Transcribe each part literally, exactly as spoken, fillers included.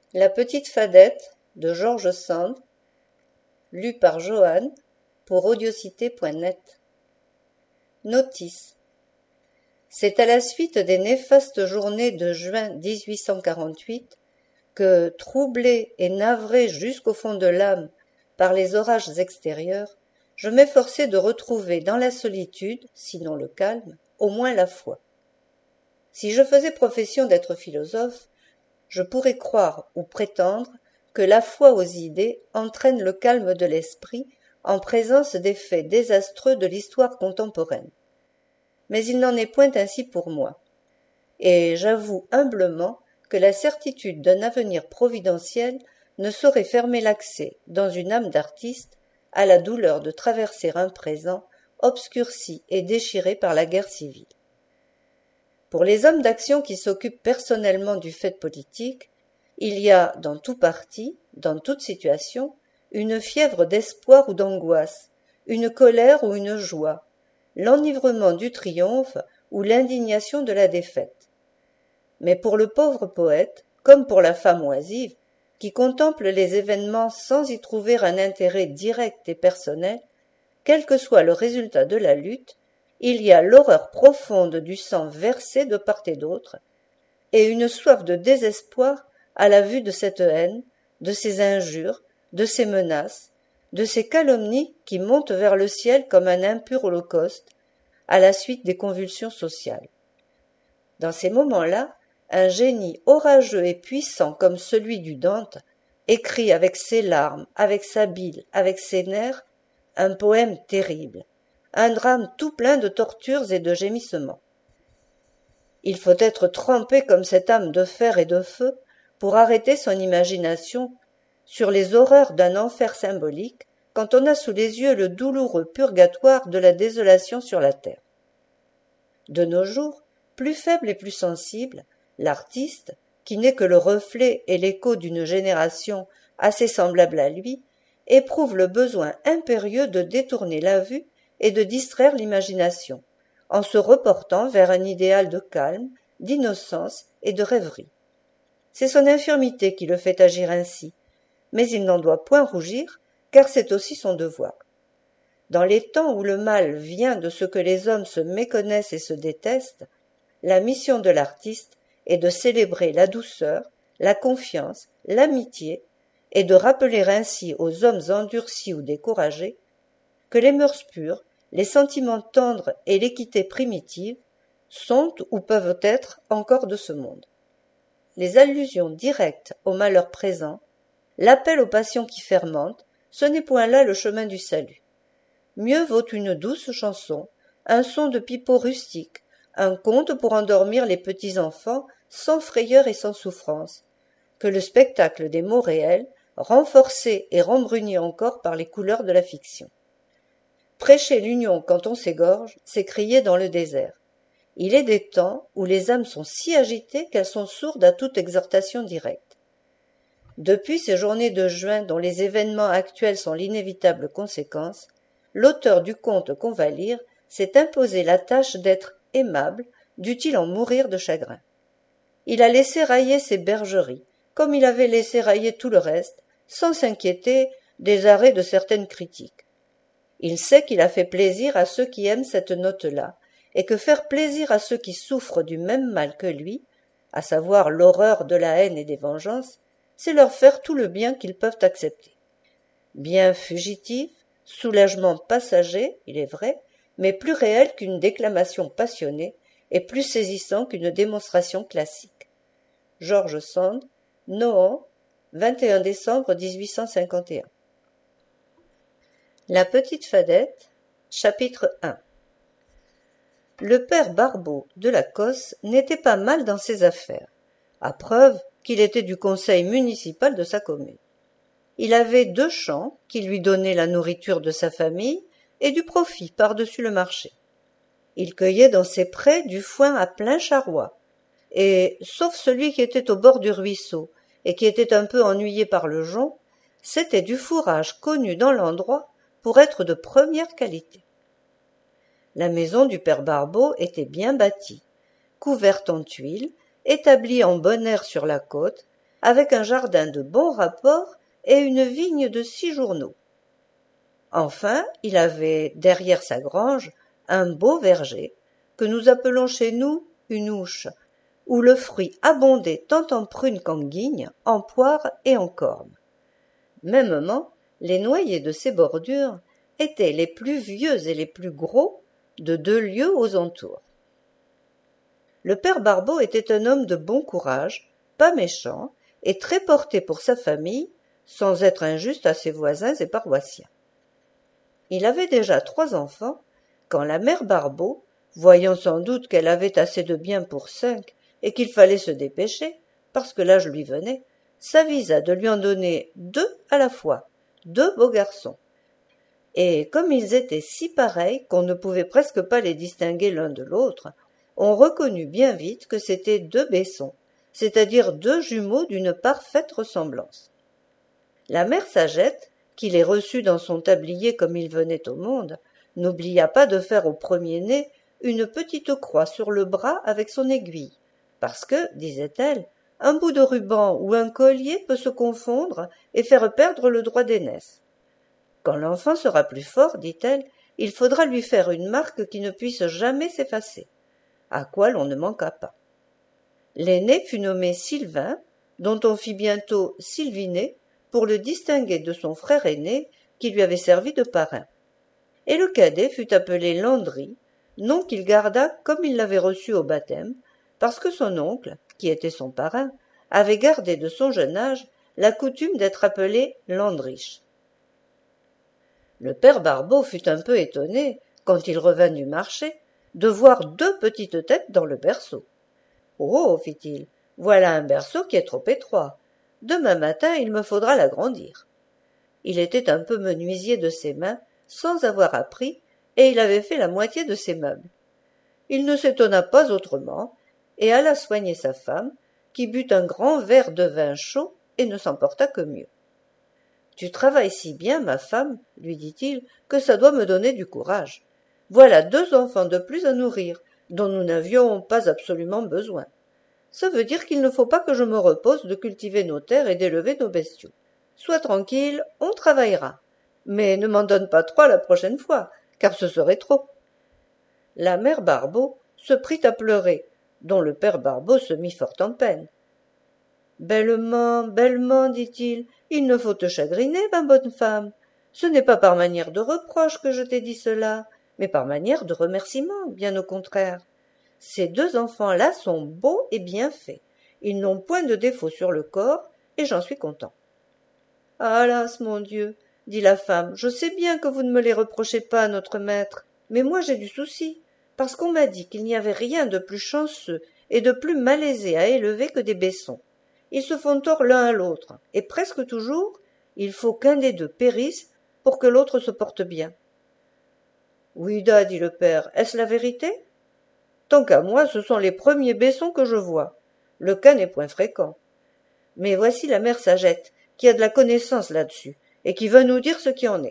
La petite Fadette de George Sand, lu par Joanne pour audiocité point net. Notice. C'est à la suite des néfastes journées de juin dix-huit cent quarante-huit que, troublé et navré jusqu'au fond de l'âme par les orages extérieurs, je m'efforçai de retrouver dans la solitude, sinon le calme, au moins la foi. Si je faisais profession d'être philosophe, je pourrais croire ou prétendre que la foi aux idées entraîne le calme de l'esprit en présence des faits désastreux de l'histoire contemporaine. Mais il n'en est point ainsi pour moi, et j'avoue humblement que la certitude d'un avenir providentiel ne saurait fermer l'accès, dans une âme d'artiste, à la douleur de traverser un présent obscurci et déchiré par la guerre civile. Pour les hommes d'action qui s'occupent personnellement du fait politique, il y a, dans tout parti, dans toute situation, une fièvre d'espoir ou d'angoisse, une colère ou une joie, l'enivrement du triomphe ou l'indignation de la défaite. Mais pour le pauvre poète, comme pour la femme oisive, qui contemple les événements sans y trouver un intérêt direct et personnel, quel que soit le résultat de la lutte, il y a l'horreur profonde du sang versé de part et d'autre, et une soif de désespoir à la vue de cette haine, de ces injures, de ces menaces, de ces calomnies qui montent vers le ciel comme un impur holocauste, à la suite des convulsions sociales. Dans ces moments-là, un génie orageux et puissant comme celui du Dante écrit avec ses larmes, avec sa bile, avec ses nerfs, un poème terrible, un drame tout plein de tortures et de gémissements. Il faut être trempé comme cette âme de fer et de feu pour arrêter son imagination sur les horreurs d'un enfer symbolique quand on a sous les yeux le douloureux purgatoire de la désolation sur la terre. De nos jours, plus faible et plus sensible, l'artiste, qui n'est que le reflet et l'écho d'une génération assez semblable à lui, éprouve le besoin impérieux de détourner la vue et de distraire l'imagination, en se reportant vers un idéal de calme, d'innocence et de rêverie. C'est son infirmité qui le fait agir ainsi, mais il n'en doit point rougir, car c'est aussi son devoir. Dans les temps où le mal vient de ce que les hommes se méconnaissent et se détestent, la mission de l'artiste est de célébrer la douceur, la confiance, l'amitié, et de rappeler ainsi aux hommes endurcis ou découragés que les mœurs pures, les sentiments tendres et l'équité primitive sont ou peuvent être encore de ce monde. Les allusions directes au malheur présent, l'appel aux passions qui fermentent, ce n'est point là le chemin du salut. Mieux vaut une douce chanson, un son de pipeau rustique, un conte pour endormir les petits enfants sans frayeur et sans souffrance, que le spectacle des mots réels, renforcé et rembruni encore par les couleurs de la fiction. Prêcher l'union quand on s'égorge, c'est crier dans le désert. Il est des temps où les âmes sont si agitées qu'elles sont sourdes à toute exhortation directe. Depuis ces journées de juin dont les événements actuels sont l'inévitable conséquence, l'auteur du conte qu'on va lire s'est imposé la tâche d'être aimable, dût-il en mourir de chagrin. Il a laissé railler ses bergeries, comme il avait laissé railler tout le reste, sans s'inquiéter des arrêts de certaines critiques. Il sait qu'il a fait plaisir à ceux qui aiment cette note-là, et que faire plaisir à ceux qui souffrent du même mal que lui, à savoir l'horreur de la haine et des vengeances, c'est leur faire tout le bien qu'ils peuvent accepter. Bien fugitif, soulagement passager, il est vrai, mais plus réel qu'une déclamation passionnée et plus saisissant qu'une démonstration classique. George Sand, Nohant, vingt et un décembre dix-huit cent cinquante et un. La petite Fadette, chapitre un. Le père Barbeau de la Cosse n'était pas mal dans ses affaires, à preuve qu'il était du conseil municipal de sa commune. Il avait deux champs qui lui donnaient la nourriture de sa famille et du profit par-dessus le marché. Il cueillait dans ses prés du foin à plein charroi, et, sauf celui qui était au bord du ruisseau et qui était un peu ennuyé par le jonc, c'était du fourrage connu dans l'endroit pour être de première qualité. La maison du père Barbeau était bien bâtie, couverte en tuiles, établie en bon air sur la côte, avec un jardin de bon rapport et une vigne de six journaux. Enfin, il avait, derrière sa grange, un beau verger, que nous appelons chez nous une ouche, où le fruit abondait tant en prunes qu'en guignes, en poires et en cornes. Mêmement, les noyers de ces bordures étaient les plus vieux et les plus gros de deux lieues aux entours. Le père Barbeau était un homme de bon courage, pas méchant, et très porté pour sa famille, sans être injuste à ses voisins et paroissiens. Il avait déjà trois enfants, quand la mère Barbeau, voyant sans doute qu'elle avait assez de biens pour cinq et qu'il fallait se dépêcher, parce que l'âge lui venait, s'avisa de lui en donner deux à la fois, deux beaux garçons. Et comme ils étaient si pareils qu'on ne pouvait presque pas les distinguer l'un de l'autre, on reconnut bien vite que c'étaient deux Besson, c'est-à-dire deux jumeaux d'une parfaite ressemblance. La mère Sagette, qui les reçut dans son tablier comme ils venaient au monde, n'oublia pas de faire au premier-né une petite croix sur le bras avec son aiguille, parce que, disait-elle, un bout de ruban ou un collier peut se confondre et faire perdre le droit d'aînesse. Quand l'enfant sera plus fort, dit-elle, il faudra lui faire une marque qui ne puisse jamais s'effacer, à quoi l'on ne manqua pas. L'aîné fut nommé Sylvain, dont on fit bientôt Sylvinet, pour le distinguer de son frère aîné, qui lui avait servi de parrain. Et le cadet fut appelé Landry, nom qu'il garda comme il l'avait reçu au baptême, parce que son oncle, qui était son parrain, avait gardé de son jeune âge la coutume d'être appelé Landrich. Le père Barbeau fut un peu étonné, quand il revint du marché, de voir deux petites têtes dans le berceau. « Oh, fit-il, voilà un berceau qui est trop étroit. Demain matin, il me faudra l'agrandir. » Il était un peu menuisier de ses mains, sans avoir appris, et il avait fait la moitié de ses meubles. Il ne s'étonna pas autrement, et alla soigner sa femme, qui but un grand verre de vin chaud et ne s'emporta que mieux. « Tu travailles si bien, ma femme, lui dit-il, que ça doit me donner du courage. Voilà deux enfants de plus à nourrir, dont nous n'avions pas absolument besoin. Ça veut dire qu'il ne faut pas que je me repose de cultiver nos terres et d'élever nos bestiaux. Sois tranquille, on travaillera. Mais ne m'en donne pas trois la prochaine fois, car ce serait trop. » La mère Barbeau se prit à pleurer, dont le père Barbeau se mit fort en peine. « Bellement, bellement, dit-il, il ne faut te chagriner, ma bonne femme. Ce n'est pas par manière de reproche que je t'ai dit cela, mais par manière de remerciement, bien au contraire. Ces deux enfants-là sont beaux et bien faits. Ils n'ont point de défaut sur le corps, et j'en suis content. »« Ah, hélas, mon Dieu, dit la femme, je sais bien que vous ne me les reprochez pas, notre maître, mais moi j'ai du souci, parce qu'on m'a dit qu'il n'y avait rien de plus chanceux et de plus malaisé à élever que des Bessons. Ils se font tort l'un à l'autre, et presque toujours, il faut qu'un des deux périsse pour que l'autre se porte bien. »« Oui, da, dit le père, est-ce la vérité ? Tant qu'à moi, ce sont les premiers Bessons que je vois. Le cas n'est point fréquent. Mais voici la mère Sagette, qui a de la connaissance là-dessus, et qui veut nous dire ce qui en est. »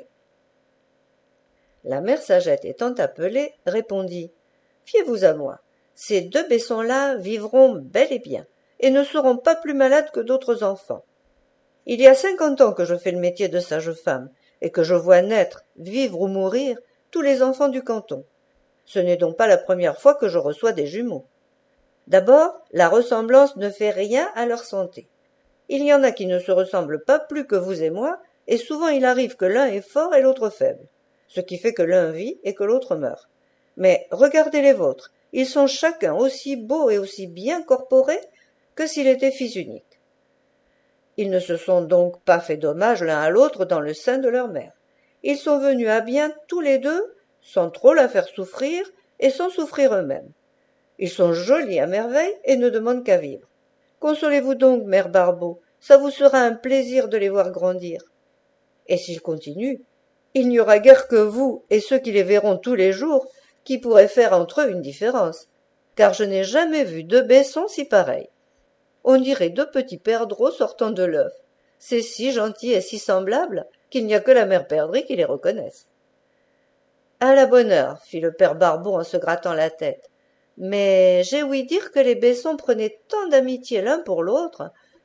La mère Sagette étant appelée, répondit « Fiez-vous à moi, ces deux Bessons-là vivront bel et bien, et ne seront pas plus malades que d'autres enfants. Il y a cinquante ans que je fais le métier de sage-femme, et que je vois naître, vivre ou mourir, tous les enfants du canton. Ce n'est donc pas la première fois que je reçois des jumeaux. D'abord, la ressemblance ne fait rien à leur santé. Il y en a qui ne se ressemblent pas plus que vous et moi, et souvent il arrive que l'un est fort et l'autre faible, ce qui fait que l'un vit et que l'autre meurt. Mais regardez les vôtres, ils sont chacun aussi beaux et aussi bien corporés que s'il était fils unique. Ils ne se sont donc pas fait dommage l'un à l'autre dans le sein de leur mère. Ils sont venus à bien tous les deux, sans trop la faire souffrir et sans souffrir eux-mêmes. Ils sont jolis à merveille et ne demandent qu'à vivre. Consolez-vous donc, mère Barbeau, ça vous sera un plaisir de les voir grandir. Et s'ils continuent, il n'y aura guère que vous et ceux qui les verront tous les jours qui pourraient faire entre eux une différence, car je n'ai jamais vu deux Bessons si pareils. On dirait deux petits perdreaux sortant de l'œuf. C'est si gentil et si semblable qu'il n'y a que la mère perdrix qui les reconnaisse. »« À la bonne heure, fit le père Barbeau en se grattant la tête. Mais j'ai ouï dire que les Bessons prenaient tant d'amitié l'un pour l'autre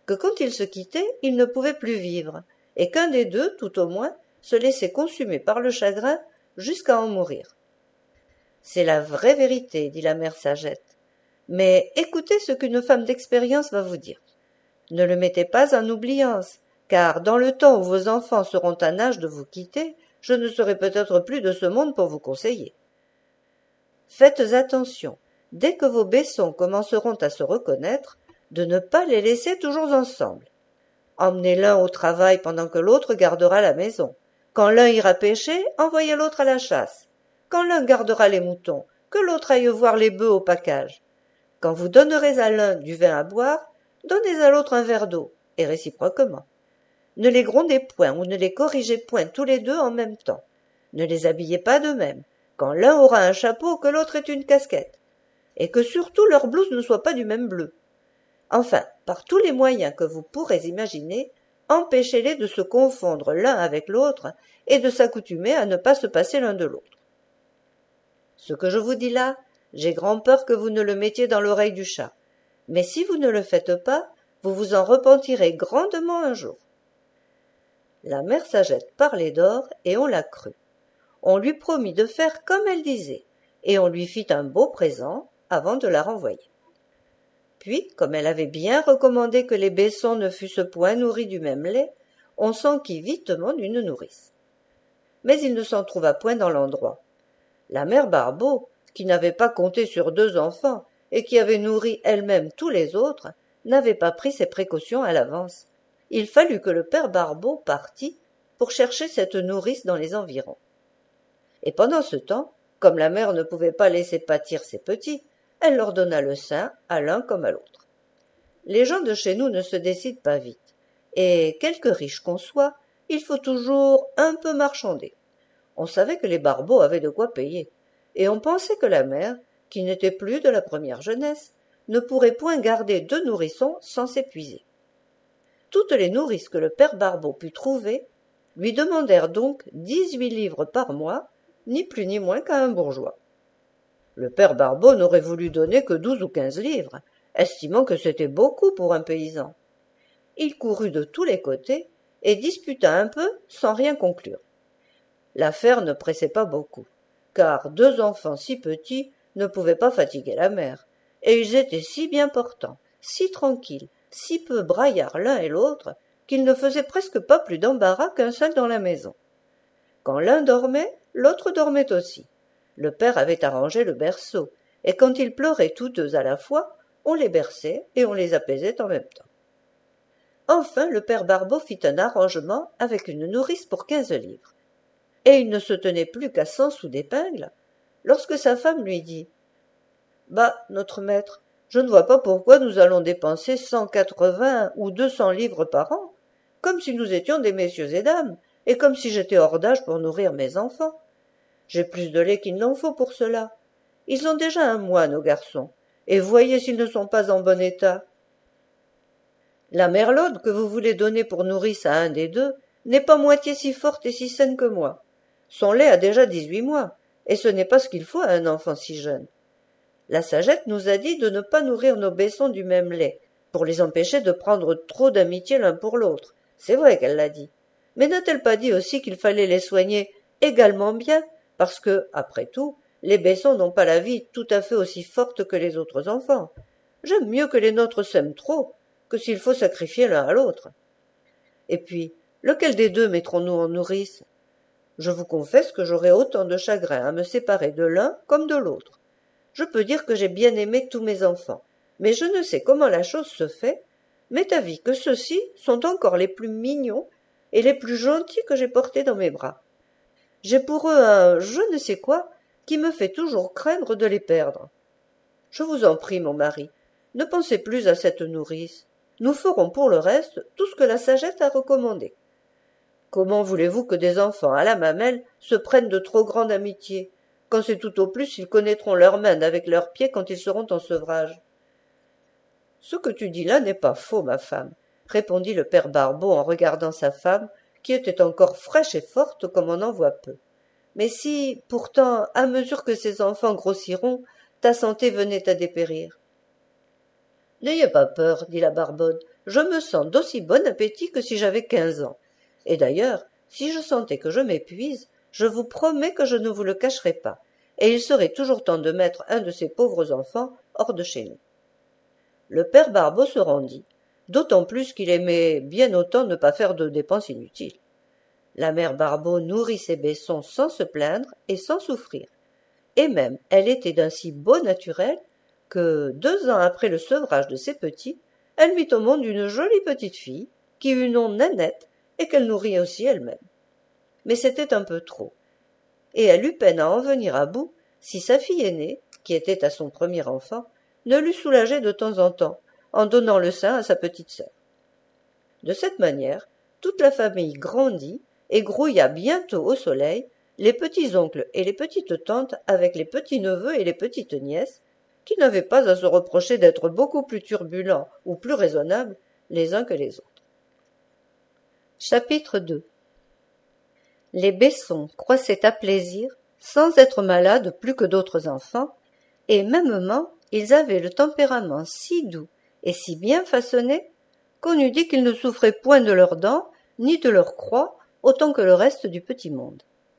que quand ils se quittaient, ils ne pouvaient plus vivre, et qu'un des deux, tout au moins, se laissait consumer par le chagrin jusqu'à en mourir. C'est la vraie vérité, dit la mère Sagette. Mais écoutez ce qu'une femme d'expérience va vous dire. Ne le mettez pas en oubliance, car dans le temps où vos enfants seront en âge de vous quitter, je ne serai peut-être plus de ce monde pour vous conseiller. Faites attention, dès que vos baissons commenceront à se reconnaître, de ne pas les laisser toujours ensemble. Emmenez l'un au travail pendant que l'autre gardera la maison. Quand l'un ira pêcher, envoyez l'autre à la chasse. Quand l'un gardera les moutons, que l'autre aille voir les bœufs au pacage. Quand vous donnerez à l'un du vin à boire, donnez à l'autre un verre d'eau, et réciproquement. Ne les grondez point ou ne les corrigez point tous les deux en même temps. Ne les habillez pas de même. Quand l'un aura un chapeau, que l'autre ait une casquette. Et que surtout leur blouse ne soit pas du même bleu. Enfin, par tous les moyens que vous pourrez imaginer, empêchez-les de se confondre l'un avec l'autre et de s'accoutumer à ne pas se passer l'un de l'autre. Ce que je vous dis là, j'ai grand peur que vous ne le mettiez dans l'oreille du chat. Mais si vous ne le faites pas, vous vous en repentirez grandement un jour. La mère Sagette parlait d'or et on la crut. On lui promit de faire comme elle disait, et on lui fit un beau présent avant de la renvoyer. Puis, comme elle avait bien recommandé que les baissons ne fussent point nourris du même lait, on s'enquit vitement d'une nourrice. Mais il ne s'en trouva point dans l'endroit. La mère Barbeau, qui n'avait pas compté sur deux enfants et qui avait nourri elle-même tous les autres, n'avait pas pris ses précautions à l'avance. Il fallut que le père Barbeau partît pour chercher cette nourrice dans les environs. Et pendant ce temps, comme la mère ne pouvait pas laisser pâtir ses petits, elle leur donna le sein à l'un comme à l'autre. Les gens de chez nous ne se décident pas vite, et quelque riche qu'on soit, il faut toujours un peu marchander. On savait que les Barbeaux avaient de quoi payer, et on pensait que la mère, qui n'était plus de la première jeunesse, ne pourrait point garder deux nourrissons sans s'épuiser. Toutes les nourrices que le père Barbeau put trouver lui demandèrent donc dix-huit livres par mois, ni plus ni moins qu'à un bourgeois. Le père Barbeau n'aurait voulu donner que douze ou quinze livres, estimant que c'était beaucoup pour un paysan. Il courut de tous les côtés et disputa un peu sans rien conclure. L'affaire ne pressait pas beaucoup, car deux enfants si petits ne pouvaient pas fatiguer la mère, et ils étaient si bien portants, si tranquilles, si peu braillards l'un et l'autre, qu'ils ne faisaient presque pas plus d'embarras qu'un seul dans la maison. Quand l'un dormait, l'autre dormait aussi. Le père avait arrangé le berceau, et quand ils pleuraient tous deux à la fois, on les berçait et on les apaisait en même temps. Enfin, le père Barbeau fit un arrangement avec une nourrice pour quinze livres. Et il ne se tenait plus qu'à cent sous d'épingle, lorsque sa femme lui dit « Bah, notre maître, je ne vois pas pourquoi nous allons dépenser cent quatre-vingts ou deux cents livres par an, comme si nous étions des messieurs et dames, et comme si j'étais hors d'âge pour nourrir mes enfants. J'ai plus de lait qu'il n'en faut pour cela. Ils ont déjà un mois, nos garçons, et voyez s'ils ne sont pas en bon état. La merlaude que vous voulez donner pour nourrice à un des deux n'est pas moitié si forte et si saine que moi. Son lait a déjà dix-huit mois, et ce n'est pas ce qu'il faut à un enfant si jeune. La Sagette nous a dit de ne pas nourrir nos baissons du même lait, pour les empêcher de prendre trop d'amitié l'un pour l'autre. C'est vrai qu'elle l'a dit. Mais n'a-t-elle pas dit aussi qu'il fallait les soigner également bien, parce que, après tout, les baissons n'ont pas la vie tout à fait aussi forte que les autres enfants. J'aime mieux que les nôtres s'aiment trop, que s'il faut sacrifier l'un à l'autre. Et puis, lequel des deux mettrons-nous en nourrice? Je vous confesse que j'aurais autant de chagrin à me séparer de l'un comme de l'autre. Je peux dire que j'ai bien aimé tous mes enfants, mais je ne sais comment la chose se fait, m'est avis que ceux-ci sont encore les plus mignons et les plus gentils que j'ai portés dans mes bras. J'ai pour eux un je ne sais quoi qui me fait toujours craindre de les perdre. Je vous en prie, mon mari, ne pensez plus à cette nourrice. Nous ferons pour le reste tout ce que la Sagette a recommandé. Comment voulez-vous que des enfants à la mamelle se prennent de trop grande amitié, quand c'est tout au plus ils connaîtront leurs mains avec leurs pieds quand ils seront en sevrage? Ce que tu dis là n'est pas faux, ma femme, répondit le père Barbeau en regardant sa femme, qui était encore fraîche et forte comme on en voit peu. Mais si, pourtant, à mesure que ces enfants grossiront, ta santé venait à dépérir. N'ayez pas peur, dit la Barbode, je me sens d'aussi bon appétit que si j'avais quinze ans. Et d'ailleurs, si je sentais que je m'épuise, je vous promets que je ne vous le cacherai pas, et il serait toujours temps de mettre un de ces pauvres enfants hors de chez nous. » Le père Barbeau se rendit, d'autant plus qu'il aimait bien autant ne pas faire de dépenses inutiles. La mère Barbeau nourrit ses baissons sans se plaindre et sans souffrir, et même elle était d'un si beau naturel que, deux ans après le sevrage de ses petits, elle mit au monde une jolie petite fille, qui eut nom Nanette, et qu'elle nourrit aussi elle-même. Mais c'était un peu trop, et elle eut peine à en venir à bout si sa fille aînée, qui était à son premier enfant, ne l'eût soulagée de temps en temps, en donnant le sein à sa petite sœur. De cette manière, toute la famille grandit et grouilla bientôt au soleil, les petits-oncles et les petites-tantes avec les petits-neveux et les petites-nièces, qui n'avaient pas à se reprocher d'être beaucoup plus turbulents ou plus raisonnables les uns que les autres. Chapitre deux. Les Besson croissaient à plaisir, sans être malades plus que d'autres enfants, et mêmement ils avaient le tempérament si doux et si bien façonné qu'on eût dit qu'ils ne souffraient point de leurs dents ni de leurs croix autant que le reste du petit monde.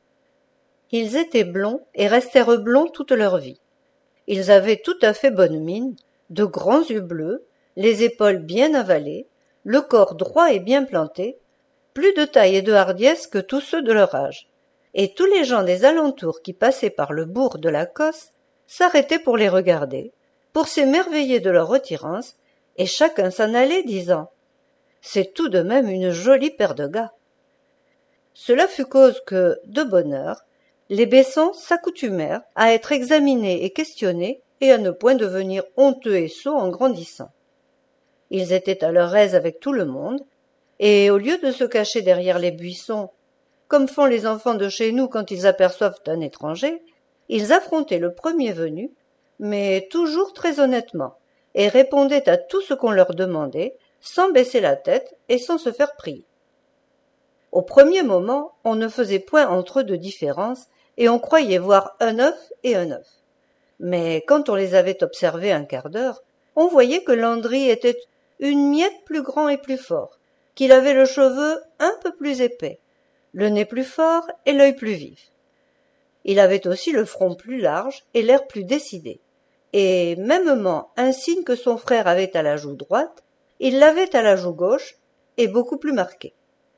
Ils étaient blonds et restèrent blonds toute leur vie. Ils avaient tout à fait bonne mine, de grands yeux bleus, les épaules bien avalées, le corps droit et bien planté, plus de taille et de hardiesse que tous ceux de leur âge, et tous les gens des alentours qui passaient par le bourg de la Cosse s'arrêtaient pour les regarder, pour s'émerveiller de leur retirance, et chacun s'en allait disant « C'est tout de même une jolie paire de gars ». Cela fut cause que, de bonne heure, les Besson s'accoutumèrent à être examinés et questionnés et à ne point devenir honteux et sots en grandissant. Ils étaient à leur aise avec tout le monde, et au lieu de se cacher derrière les buissons, comme font les enfants de chez nous quand ils aperçoivent un étranger, ils affrontaient le premier venu, mais toujours très honnêtement, et répondaient à tout ce qu'on leur demandait, sans baisser la tête et sans se faire prier. Au premier moment, on ne faisait point entre eux de différence, et on croyait voir un œuf et un œuf. Mais quand on les avait observés un quart d'heure, on voyait que Landry était une miette plus grand et plus fort, qu'il avait le cheveu un peu plus épais, le nez plus fort et l'œil plus vif. Il avait aussi le front plus large et l'air plus décidé, et mêmement un signe que son frère avait à la joue droite, il l'avait à la joue gauche, et beaucoup plus marqué.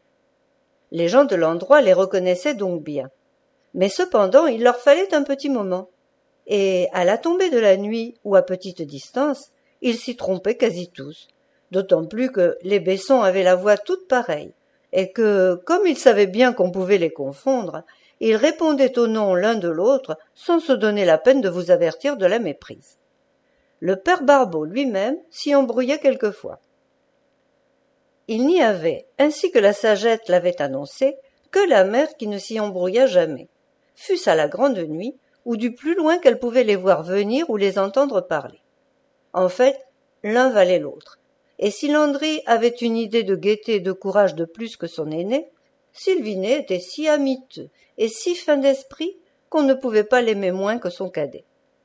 Les gens de l'endroit les reconnaissaient donc bien. Mais cependant il leur fallait un petit moment, et à la tombée de la nuit ou à petite distance, ils s'y trompaient quasi tous, d'autant plus que les Besson avaient la voix toute pareille, et que, comme ils savaient bien qu'on pouvait les confondre, ils répondaient au nom l'un de l'autre sans se donner la peine de vous avertir de la méprise. Le père Barbeau lui-même s'y embrouillait quelquefois. Il n'y avait, ainsi que la sagette l'avait annoncé, que la mère qui ne s'y embrouilla jamais, fût-ce à la grande nuit, ou du plus loin qu'elle pouvait les voir venir ou les entendre parler. En fait, l'un valait l'autre, et si Landry avait une idée de gaieté et de courage de plus que son aîné, Sylvinet était si amiteux et si fin d'esprit qu'on ne pouvait pas l'aimer moins que son cadet.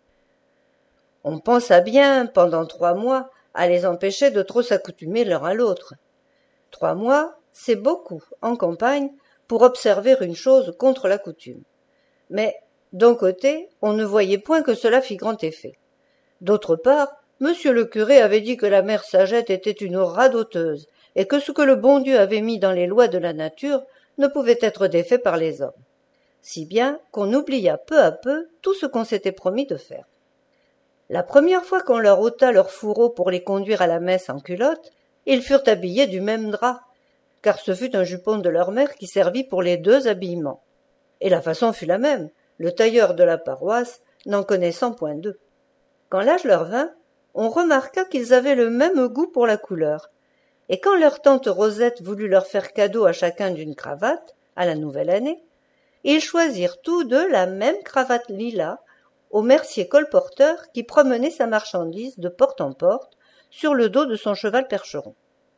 On pensa bien, pendant trois mois, à les empêcher de trop s'accoutumer l'un à l'autre. Trois mois, c'est beaucoup, en campagne, pour observer une chose contre la coutume. Mais, d'un côté, on ne voyait point que cela fît grand effet. D'autre part, monsieur le curé avait dit que la mère Sagette était une radoteuse, et que ce que le bon Dieu avait mis dans les lois de la nature ne pouvait être défait par les hommes. Si bien qu'on oublia peu à peu tout ce qu'on s'était promis de faire. La première fois qu'on leur ôta leur fourreau pour les conduire à la messe en culotte, ils furent habillés du même drap, car ce fut un jupon de leur mère qui servit pour les deux habillements. Et la façon fut la même, le tailleur de la paroisse n'en connaissant point d'eux. Quand l'âge leur vint, on remarqua qu'ils avaient le même goût pour la couleur, et quand leur tante Rosette voulut leur faire cadeau à chacun d'une cravate, à la nouvelle année, ils choisirent tous deux la même cravate lilas au mercier colporteur qui promenait sa marchandise de porte en porte sur le dos de son cheval percheron.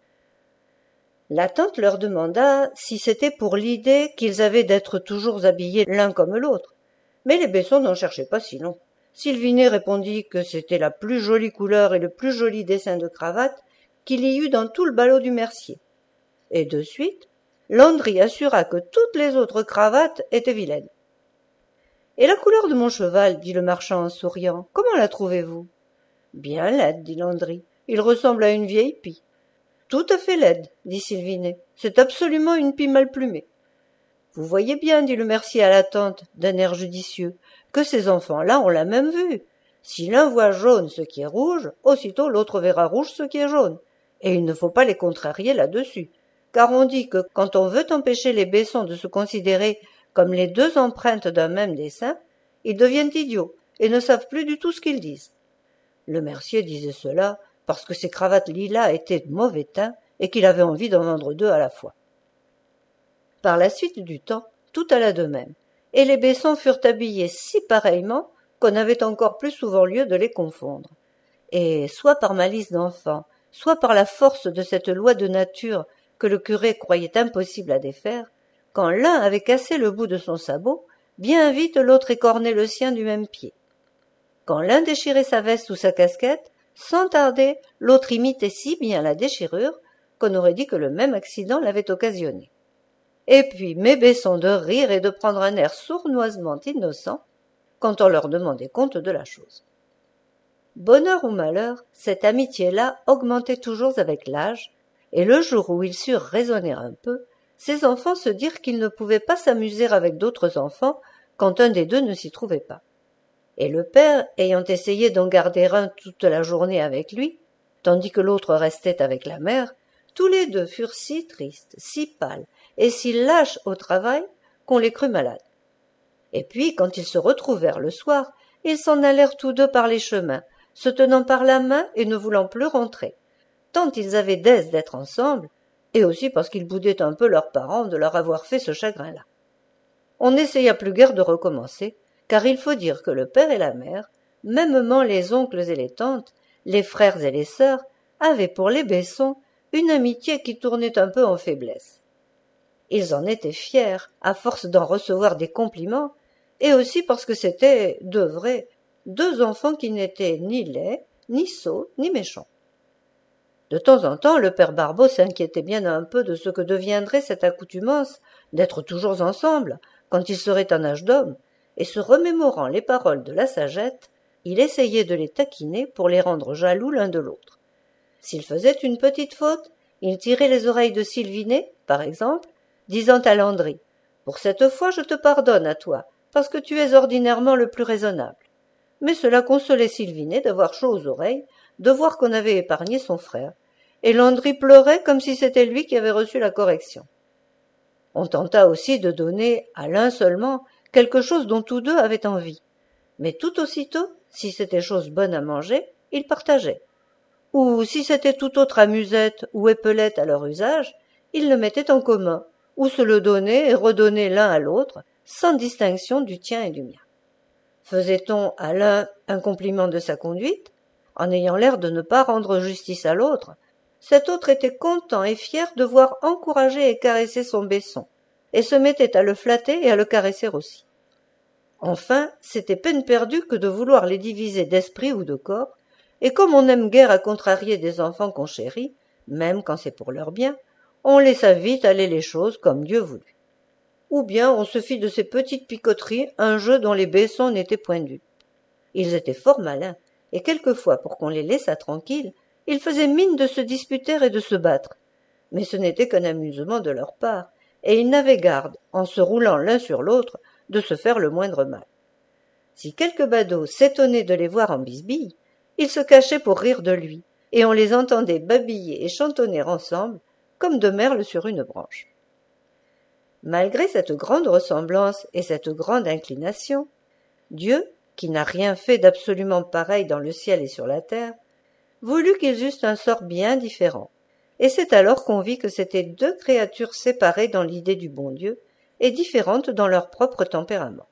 La tante leur demanda si c'était pour l'idée qu'ils avaient d'être toujours habillés l'un comme l'autre, mais les Besson n'en cherchaient pas si long. Sylvinet répondit que c'était la plus jolie couleur et le plus joli dessin de cravate qu'il y eut dans tout le ballot du Mercier. Et de suite, Landry assura que toutes les autres cravates étaient vilaines. « Et la couleur de mon cheval, dit le marchand en souriant, comment la trouvez-vous ?»« Bien laide, dit Landry, il ressemble à une vieille pie. »« Tout à fait laide, dit Sylvinet, c'est absolument une pie mal plumée. »« Vous voyez bien, dit le Mercier à la tante, d'un air judicieux, que ces enfants-là ont la même vue. Si l'un voit jaune ce qui est rouge, aussitôt l'autre verra rouge ce qui est jaune. Et il ne faut pas les contrarier là-dessus, car on dit que quand on veut empêcher les Besson de se considérer comme les deux empreintes d'un même dessin, ils deviennent idiots et ne savent plus du tout ce qu'ils disent. Le Mercier disait cela parce que ses cravates lilas étaient de mauvais teint et qu'il avait envie d'en vendre deux à la fois. Par la suite du temps, tout alla de même, et les Besson furent habillés si pareillement qu'on avait encore plus souvent lieu de les confondre. Et soit par malice d'enfant, soit par la force de cette loi de nature que le curé croyait impossible à défaire, quand l'un avait cassé le bout de son sabot, bien vite l'autre écornait le sien du même pied. Quand l'un déchirait sa veste ou sa casquette, sans tarder, l'autre imitait si bien la déchirure qu'on aurait dit que le même accident l'avait occasionné. Et puis mes Besson de rire et de prendre un air sournoisement innocent quand on leur demandait compte de la chose. Bonheur ou malheur, cette amitié-là augmentait toujours avec l'âge, et le jour où ils surent raisonner un peu, ces enfants se dirent qu'ils ne pouvaient pas s'amuser avec d'autres enfants quand un des deux ne s'y trouvait pas. Et le père, ayant essayé d'en garder un toute la journée avec lui, tandis que l'autre restait avec la mère, tous les deux furent si tristes, si pâles et si lâches au travail qu'on les crut malades. Et puis, quand ils se retrouvèrent le soir, ils s'en allèrent tous deux par les chemins, se tenant par la main et ne voulant plus rentrer, tant ils avaient d'aise d'être ensemble, et aussi parce qu'ils boudaient un peu leurs parents de leur avoir fait ce chagrin-là. On n'essaya plus guère de recommencer, car il faut dire que le père et la mère, mêmement les oncles et les tantes, les frères et les sœurs, avaient pour les Besson une amitié qui tournait un peu en faiblesse. Ils en étaient fiers, à force d'en recevoir des compliments, et aussi parce que c'étaient, de vrai, deux enfants qui n'étaient ni laids, ni sots, ni méchants. De temps en temps, le père Barbeau s'inquiétait bien un peu de ce que deviendrait cette accoutumance d'être toujours ensemble, quand ils seraient en âge d'homme, et se remémorant les paroles de la sagette, il essayait de les taquiner pour les rendre jaloux l'un de l'autre. S'il faisait une petite faute, il tirait les oreilles de Sylvinet, par exemple, disant à Landry « Pour cette fois, je te pardonne à toi, parce que tu es ordinairement le plus raisonnable. » Mais cela consolait Sylvinet d'avoir chaud aux oreilles, de voir qu'on avait épargné son frère, et Landry pleurait comme si c'était lui qui avait reçu la correction. On tenta aussi de donner à l'un seulement quelque chose dont tous deux avaient envie, mais tout aussitôt, si c'était chose bonne à manger, ils partageaient. Ou si c'était tout autre amusette ou épelette à leur usage, ils le mettaient en commun, ou se le donnaient et redonnaient l'un à l'autre, sans distinction du tien et du mien. Faisait-on à l'un un compliment de sa conduite, en ayant l'air de ne pas rendre justice à l'autre, cet autre était content et fier de voir encourager et caresser son Besson, et se mettait à le flatter et à le caresser aussi. Enfin, c'était peine perdue que de vouloir les diviser d'esprit ou de corps, et comme on n'aime guère à contrarier des enfants qu'on chérit, même quand c'est pour leur bien, on laissa vite aller les choses comme Dieu voulut. Ou bien on se fit de ces petites picoteries un jeu dont les Besson n'étaient point dupes. Ils étaient fort malins, et quelquefois, pour qu'on les laissât tranquilles, ils faisaient mine de se disputer et de se battre. Mais ce n'était qu'un amusement de leur part, et ils n'avaient garde, en se roulant l'un sur l'autre, de se faire le moindre mal. Si quelque badaud s'étonnait de les voir en bisbille, ils se cachaient pour rire de lui, et on les entendait babiller et chantonner ensemble, comme deux merles sur une branche. Malgré cette grande ressemblance et cette grande inclination, Dieu, qui n'a rien fait d'absolument pareil dans le ciel et sur la terre, voulut qu'ils eussent un sort bien différent, et c'est alors qu'on vit que c'étaient deux créatures séparées dans l'idée du bon Dieu et différentes dans leur propre tempérament.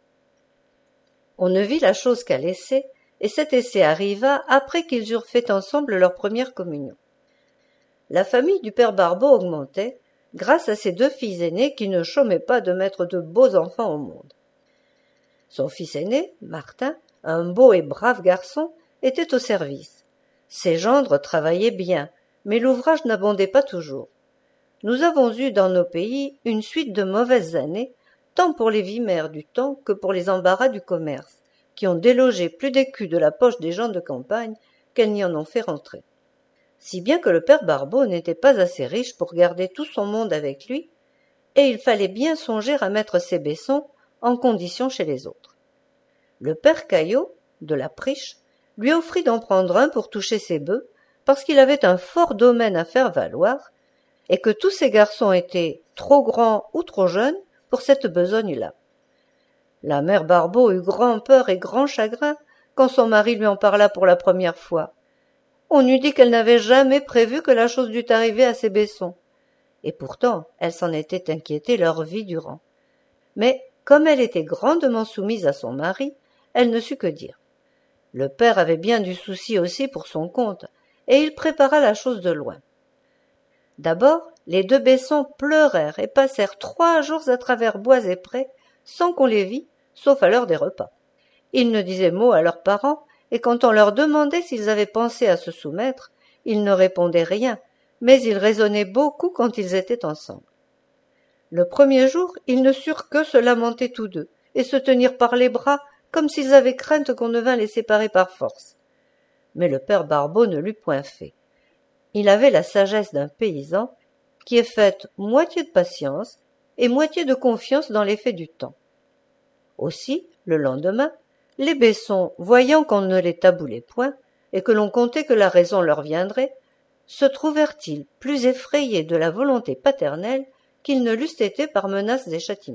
On ne vit la chose qu'à l'essai, et cet essai arriva après qu'ils eurent fait ensemble leur première communion. La famille du père Barbeau augmentait, grâce à ses deux filles aînées qui ne chômaient pas de mettre de beaux enfants au monde. Son fils aîné, Martin, un beau et brave garçon, était au service. Ses gendres travaillaient bien, mais l'ouvrage n'abondait pas toujours. Nous avons eu dans nos pays une suite de mauvaises années, tant pour les vimères du temps que pour les embarras du commerce, qui ont délogé plus d'écus de la poche des gens de campagne qu'elles n'y en ont fait rentrer. Si bien que le père Barbeau n'était pas assez riche pour garder tout son monde avec lui, et il fallait bien songer à mettre ses baissons en condition chez les autres. Le père Caillot, de la Priche, lui offrit d'en prendre un pour toucher ses bœufs, parce qu'il avait un fort domaine à faire valoir, et que tous ces garçons étaient trop grands ou trop jeunes pour cette besogne-là. La mère Barbeau eut grand peur et grand chagrin quand son mari lui en parla pour la première fois. On eût dit qu'elle n'avait jamais prévu que la chose dût arriver à ses baissons. Et pourtant, elle s'en était inquiétée leur vie durant. Mais, comme elle était grandement soumise à son mari, elle ne sut que dire. Le père avait bien du souci aussi pour son compte, et il prépara la chose de loin. D'abord, les deux baissons pleurèrent et passèrent trois jours à travers bois et prés, sans qu'on les vît, sauf à l'heure des repas. Ils ne disaient mot à leurs parents, et quand on leur demandait s'ils avaient pensé à se soumettre, ils ne répondaient rien, mais ils raisonnaient beaucoup quand ils étaient ensemble. Le premier jour, ils ne surent que se lamenter tous deux, et se tenir par les bras, comme s'ils avaient crainte qu'on ne vînt les séparer par force. Mais le père Barbeau ne l'eut point fait. Il avait la sagesse d'un paysan, qui est faite moitié de patience et moitié de confiance dans l'effet du temps. Aussi, le lendemain, les baissons, voyant qu'on ne les taboulait point, et que l'on comptait que la raison leur viendrait, se trouvèrent-ils plus effrayés de la volonté paternelle qu'ils ne l'eussent été par menaces et châtiments.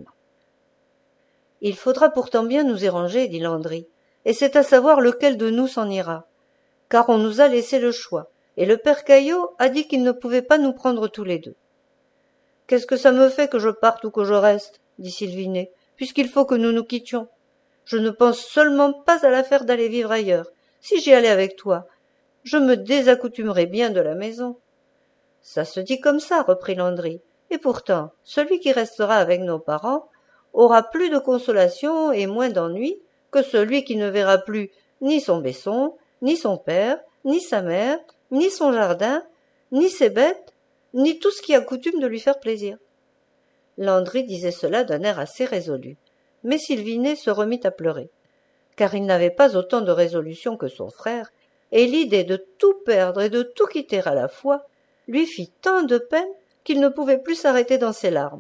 « Il faudra pourtant bien nous y ranger, dit Landry, et c'est à savoir lequel de nous s'en ira, car on nous a laissé le choix, et le père Caillot a dit qu'il ne pouvait pas nous prendre tous les deux. »« Qu'est-ce que ça me fait que je parte ou que je reste, dit Sylvinet, puisqu'il faut que nous nous quittions. Je ne pense seulement pas à l'affaire d'aller vivre ailleurs. Si j'y allais avec toi, je me désaccoutumerais bien de la maison. »« Ça se dit comme ça, reprit Landry, et pourtant, celui qui restera avec nos parents aura plus de consolation et moins d'ennui que celui qui ne verra plus ni son baisson, ni son père, ni sa mère, ni son jardin, ni ses bêtes, ni tout ce qui a coutume de lui faire plaisir. » Landry disait cela d'un air assez résolu, mais Sylvinet se remit à pleurer, car il n'avait pas autant de résolution que son frère, et l'idée de tout perdre et de tout quitter à la fois lui fit tant de peine qu'il ne pouvait plus s'arrêter dans ses larmes.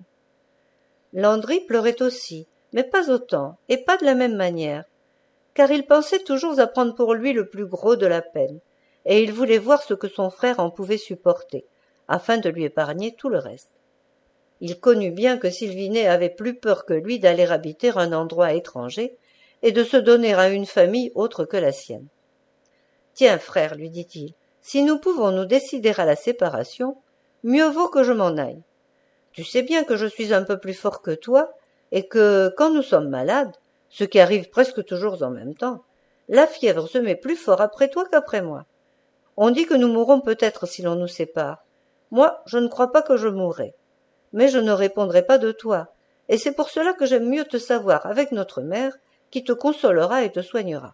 Landry pleurait aussi, mais pas autant, et pas de la même manière, car il pensait toujours à prendre pour lui le plus gros de la peine, et il voulait voir ce que son frère en pouvait supporter, afin de lui épargner tout le reste. Il connut bien que Sylvinet avait plus peur que lui d'aller habiter un endroit étranger, et de se donner à une famille autre que la sienne. « Tiens, frère, lui dit-il, si nous pouvons nous décider à la séparation, mieux vaut que je m'en aille. Tu sais bien que je suis un peu plus fort que toi, et que, quand nous sommes malades, ce qui arrive presque toujours en même temps, la fièvre se met plus fort après toi qu'après moi. On dit que nous mourrons peut-être si l'on nous sépare. Moi, je ne crois pas que je mourrai. Mais je ne répondrai pas de toi, et c'est pour cela que j'aime mieux te savoir avec notre mère, qui te consolera et te soignera.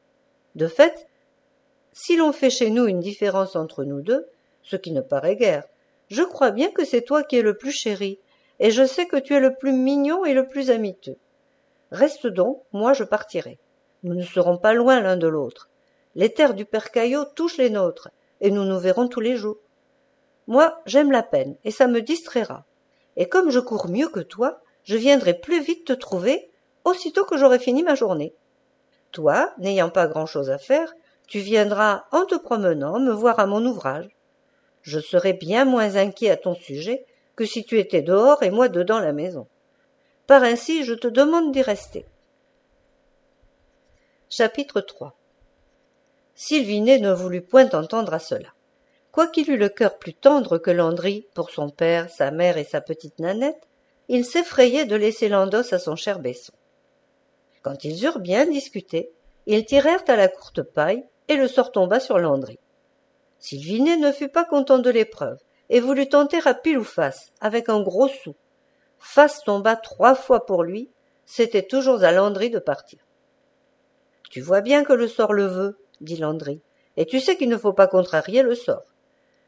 De fait, si l'on fait chez nous une différence entre nous deux, ce qui ne paraît guère, je crois bien que c'est toi qui es le plus chéri, et je sais que tu es le plus mignon et le plus amiteux. Reste donc, moi je partirai. Nous ne serons pas loin l'un de l'autre. Les terres du père Caillot touchent les nôtres, et nous nous verrons tous les jours. Moi, j'aime la peine, et ça me distraira. Et comme je cours mieux que toi, je viendrai plus vite te trouver, aussitôt que j'aurai fini ma journée. Toi, n'ayant pas grand-chose à faire, tu viendras, en te promenant, me voir à mon ouvrage. Je serai bien moins inquiet à ton sujet que si tu étais dehors et moi dedans la maison. Par ainsi, je te demande d'y rester. Chapitre trois. Sylvinet ne voulut point entendre à cela. Quoiqu'il eût le cœur plus tendre que Landry pour son père, sa mère et sa petite Nanette, il s'effrayait de laisser l'endosse à son cher baisson. Quand ils eurent bien discuté, ils tirèrent à la courte paille, et le sort tomba sur Landry. Sylvinet ne fut pas content de l'épreuve, et voulut tenter à pile ou face, avec un gros sou. Face tomba trois fois pour lui, c'était toujours à Landry de partir. « Tu vois bien que le sort le veut, dit Landry, et tu sais qu'il ne faut pas contrarier le sort.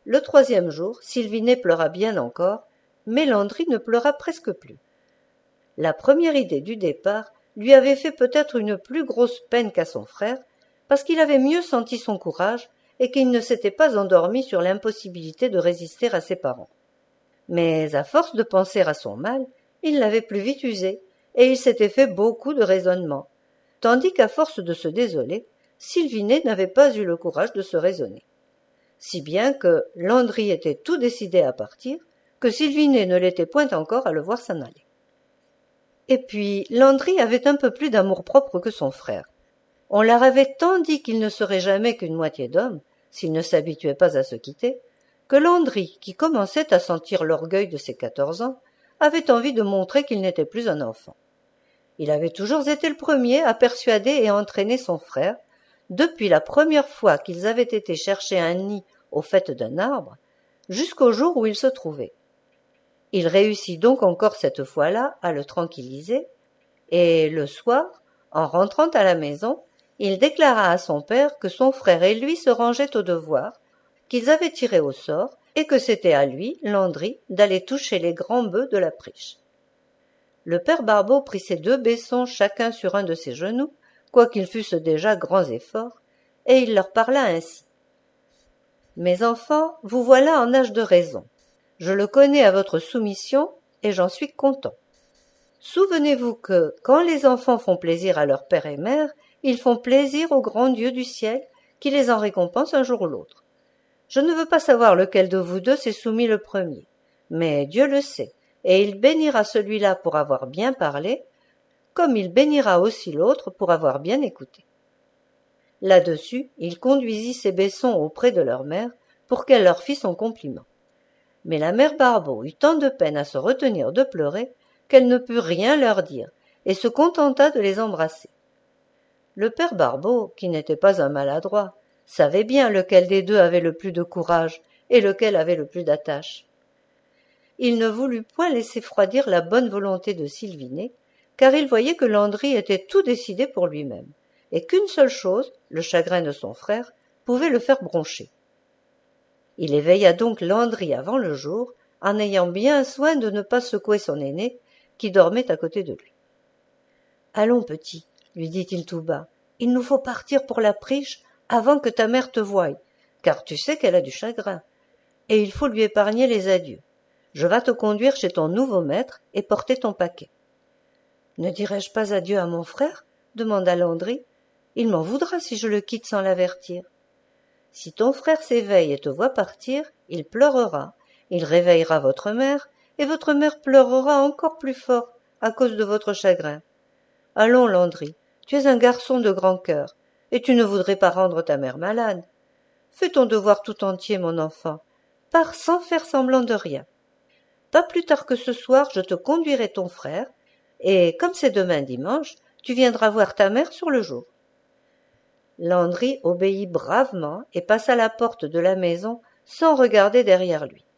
Le troisième jour, Sylvinet pleura bien encore, mais Landry ne pleura presque plus. La première idée du départ lui avait fait peut-être une plus grosse peine qu'à son frère, parce qu'il avait mieux senti son courage et qu'il ne s'était pas endormi sur l'impossibilité de résister à ses parents. Mais à force de penser à son mal, il l'avait plus vite usé, et il s'était fait beaucoup de raisonnements, tandis qu'à force de se désoler, Sylvinet n'avait pas eu le courage de se raisonner. Si bien que Landry était tout décidé à partir, que Sylvinet ne l'était point encore à le voir s'en aller. Et puis, Landry avait un peu plus d'amour-propre que son frère. On leur avait tant dit qu'il ne serait jamais qu'une moitié d'homme, s'il ne s'habituait pas à se quitter, que Landry, qui commençait à sentir l'orgueil de ses quatorze ans, avait envie de montrer qu'il n'était plus un enfant. Il avait toujours été le premier à persuader et entraîner son frère, depuis la première fois qu'ils avaient été chercher un nid au faîte d'un arbre, jusqu'au jour où il se trouvait. Il réussit donc encore cette fois-là à le tranquilliser, et le soir, en rentrant à la maison, il déclara à son père que son frère et lui se rangeaient au devoir, qu'ils avaient tiré au sort, et que c'était à lui, Landry, d'aller toucher les grands bœufs de la priche. Le père Barbeau prit ses deux baissons chacun sur un de ses genoux, quoiqu'ils fussent déjà grands et forts, et il leur parla ainsi. « Mes enfants, vous voilà en âge de raison. Je le connais à votre soumission, et j'en suis content. Souvenez-vous que, quand les enfants font plaisir à leur père et mère, ils font plaisir au grand Dieu du ciel, qui les en récompense un jour ou l'autre. Je ne veux pas savoir lequel de vous deux s'est soumis le premier, mais Dieu le sait, et il bénira celui-là pour avoir bien parlé, comme il bénira aussi l'autre pour avoir bien écouté. » Là-dessus, il conduisit ses baissons auprès de leur mère pour qu'elle leur fît son compliment. Mais la mère Barbeau eut tant de peine à se retenir de pleurer qu'elle ne put rien leur dire et se contenta de les embrasser. Le père Barbeau, qui n'était pas un maladroit, savait bien lequel des deux avait le plus de courage et lequel avait le plus d'attache. Il ne voulut point laisser froidir la bonne volonté de Sylvinet, car il voyait que Landry était tout décidé pour lui-même, et qu'une seule chose, le chagrin de son frère, pouvait le faire broncher. Il éveilla donc Landry avant le jour, en ayant bien soin de ne pas secouer son aîné, qui dormait à côté de lui. « Allons, petit, lui dit-il tout bas, il nous faut partir pour la priche avant que ta mère te voie, car tu sais qu'elle a du chagrin, et il faut lui épargner les adieux. Je vas te conduire chez ton nouveau maître et porter ton paquet. »« Ne dirai-je pas adieu à mon frère ?» demanda Landry. « Il m'en voudra si je le quitte sans l'avertir. »« Si ton frère s'éveille et te voit partir, il pleurera, il réveillera votre mère, et votre mère pleurera encore plus fort à cause de votre chagrin. Allons, Landry, tu es un garçon de grand cœur, et tu ne voudrais pas rendre ta mère malade. Fais ton devoir tout entier, mon enfant, pars sans faire semblant de rien. Pas plus tard que ce soir, je te conduirai ton frère, et comme c'est demain dimanche, tu viendras voir ta mère sur le jour. » Landry obéit bravement et passa la porte de la maison sans regarder derrière lui.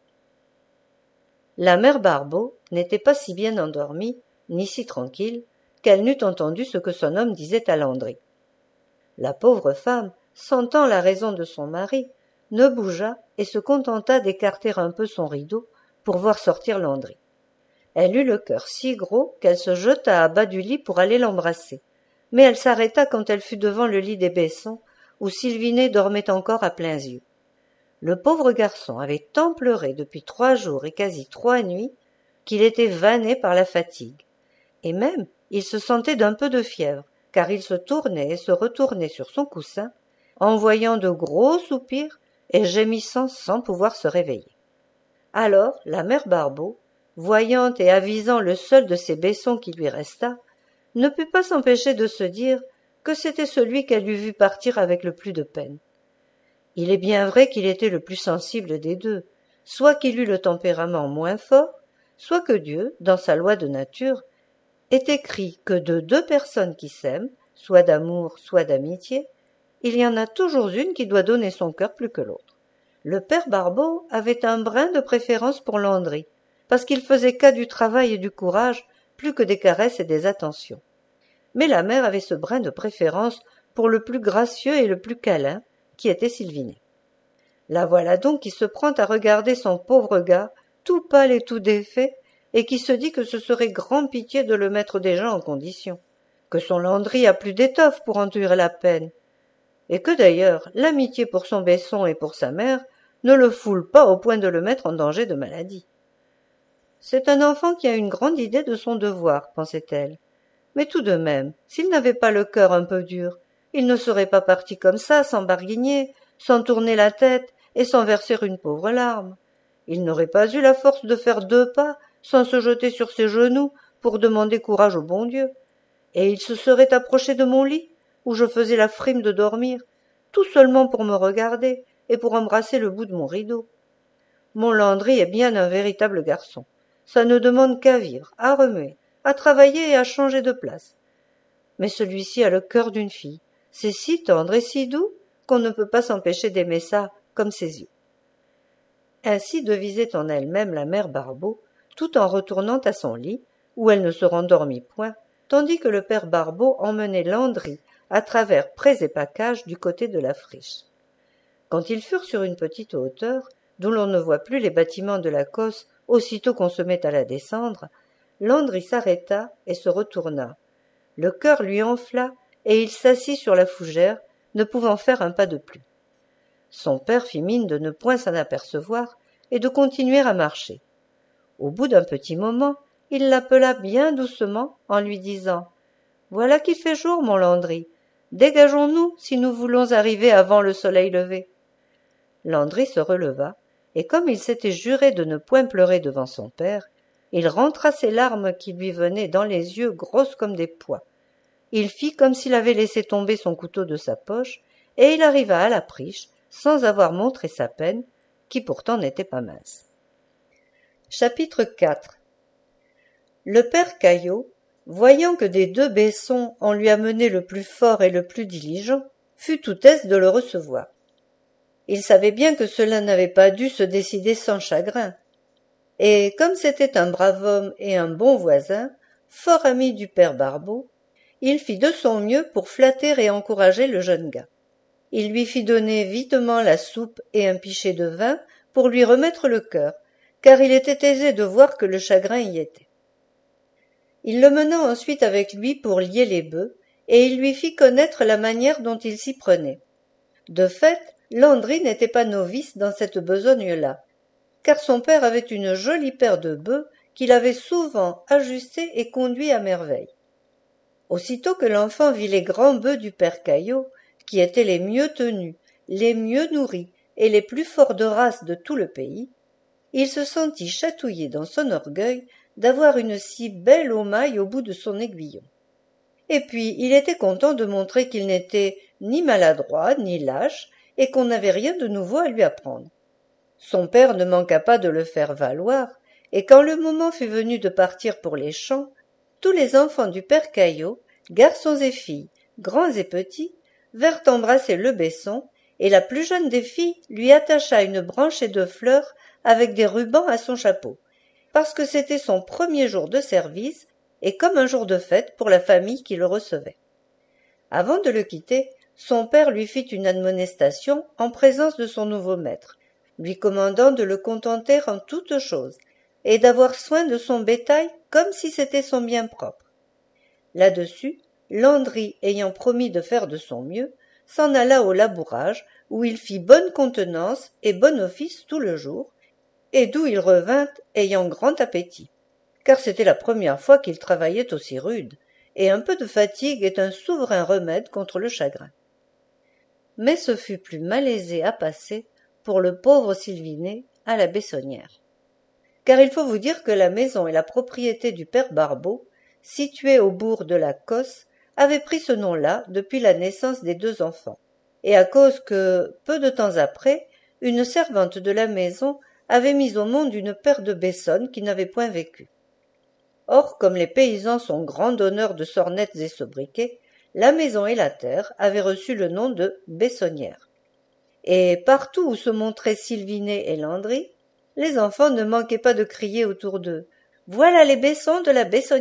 La mère Barbeau n'était pas si bien endormie, ni si tranquille, qu'elle n'eût entendu ce que son homme disait à Landry. La pauvre femme, sentant la raison de son mari, ne bougea et se contenta d'écarter un peu son rideau pour voir sortir Landry. Elle eut le cœur si gros qu'elle se jeta à bas du lit pour aller l'embrasser, mais elle s'arrêta quand elle fut devant le lit des baissons, où Sylvinet dormait encore à pleins yeux. Le pauvre garçon avait tant pleuré depuis trois jours et quasi trois nuits qu'il était vanné par la fatigue, et même il se sentait d'un peu de fièvre, car il se tournait et se retournait sur son coussin, envoyant de gros soupirs et gémissant sans pouvoir se réveiller. Alors la mère Barbeau, voyant et avisant le seul de ses baissons qui lui resta, ne put pas s'empêcher de se dire que c'était celui qu'elle eût vu partir avec le plus de peine. Il est bien vrai qu'il était le plus sensible des deux, soit qu'il eût le tempérament moins fort, soit que Dieu, dans sa loi de nature, ait écrit que de deux personnes qui s'aiment, soit d'amour, soit d'amitié, il y en a toujours une qui doit donner son cœur plus que l'autre. Le père Barbeau avait un brin de préférence pour Landry, parce qu'il faisait cas du travail et du courage plus que des caresses et des attentions. Mais la mère avait ce brin de préférence pour le plus gracieux et le plus câlin, qui était Sylvinet. La voilà donc qui se prend à regarder son pauvre gars, tout pâle et tout défait, et qui se dit que ce serait grand pitié de le mettre déjà en condition, que son Landry a plus d'étoffe pour endurer la peine, et que d'ailleurs l'amitié pour son Besson et pour sa mère ne le foule pas au point de le mettre en danger de maladie. C'est un enfant qui a une grande idée de son devoir, pensait-elle. Mais tout de même, s'il n'avait pas le cœur un peu dur, il ne serait pas parti comme ça, sans barguigner, sans tourner la tête et sans verser une pauvre larme. Il n'aurait pas eu la force de faire deux pas sans se jeter sur ses genoux pour demander courage au bon Dieu. Et il se serait approché de mon lit, où je faisais la frime de dormir, tout seulement pour me regarder et pour embrasser le bout de mon rideau. Mon Landry est bien un véritable garçon. Ça ne demande qu'à vivre, à remuer, à travailler et à changer de place. Mais celui-ci a le cœur d'une fille. C'est si tendre et si doux qu'on ne peut pas s'empêcher d'aimer ça comme ses yeux. Ainsi devisait en elle-même la mère Barbeau, tout en retournant à son lit, où elle ne se rendormit point, tandis que le père Barbeau emmenait Landry à travers prés et paccages du côté de la friche. Quand ils furent sur une petite hauteur, d'où l'on ne voit plus les bâtiments de la cosse aussitôt qu'on se met à la descendre, Landry s'arrêta et se retourna. Le cœur lui enfla, et il s'assit sur la fougère, ne pouvant faire un pas de plus. Son père fit mine de ne point s'en apercevoir et de continuer à marcher. Au bout d'un petit moment, il l'appela bien doucement en lui disant « Voilà qu'il fait jour, mon Landry. Dégageons-nous si nous voulons arriver avant le soleil levé. » Landry se releva, et comme il s'était juré de ne point pleurer devant son père, il rentra ses larmes qui lui venaient dans les yeux grosses comme des pois. Il fit comme s'il avait laissé tomber son couteau de sa poche, et il arriva à la priche, sans avoir montré sa peine, qui pourtant n'était pas mince. Chapitre quatre. Le père Caillot, voyant que des deux Bessons on lui amenait le plus fort et le plus diligent, fut tout aise de le recevoir. Il savait bien que cela n'avait pas dû se décider sans chagrin, et comme c'était un brave homme et un bon voisin, fort ami du père Barbeau, il fit de son mieux pour flatter et encourager le jeune gars. Il lui fit donner vitement la soupe et un pichet de vin pour lui remettre le cœur, car il était aisé de voir que le chagrin y était. Il le mena ensuite avec lui pour lier les bœufs, et il lui fit connaître la manière dont il s'y prenait. De fait, Landry n'était pas novice dans cette besogne-là, car son père avait une jolie paire de bœufs qu'il avait souvent ajustés et conduits à merveille. Aussitôt que l'enfant vit les grands bœufs du père Caillot, qui étaient les mieux tenus, les mieux nourris et les plus forts de race de tout le pays, il se sentit chatouillé dans son orgueil d'avoir une si belle aumaille au bout de son aiguillon. Et puis il était content de montrer qu'il n'était ni maladroit ni lâche, et qu'on n'avait rien de nouveau à lui apprendre. Son père ne manqua pas de le faire valoir, et quand le moment fut venu de partir pour les champs, tous les enfants du père Caillot, garçons et filles, grands et petits, vinrent embrasser le Besson, et la plus jeune des filles lui attacha une branchée de fleurs avec des rubans à son chapeau, parce que c'était son premier jour de service, et comme un jour de fête pour la famille qui le recevait. Avant de le quitter, son père lui fit une admonestation en présence de son nouveau maître, lui commandant de le contenter en toutes choses, et d'avoir soin de son bétail comme si c'était son bien propre. Là-dessus, Landry, ayant promis de faire de son mieux, s'en alla au labourage, où il fit bonne contenance et bon office tout le jour, et d'où il revint ayant grand appétit, car c'était la première fois qu'il travaillait aussi rude, et un peu de fatigue est un souverain remède contre le chagrin. Mais ce fut plus malaisé à passer pour le pauvre Sylvinet à la Bessonnière. Car il faut vous dire que la maison et la propriété du père Barbeau, située au bourg de la Cosse, avaient pris ce nom-là depuis la naissance des deux enfants, et à cause que, peu de temps après, une servante de la maison avait mis au monde une paire de Bessonnes qui n'avaient point vécu. Or, comme les paysans sont grands donneurs de sornettes et sobriquets, la maison et la terre avaient reçu le nom de Bessonnière. Et partout où se montraient Sylvinet et Landry, les enfants ne manquaient pas de crier autour d'eux « Voilà les Bessons de la Bessonnière !»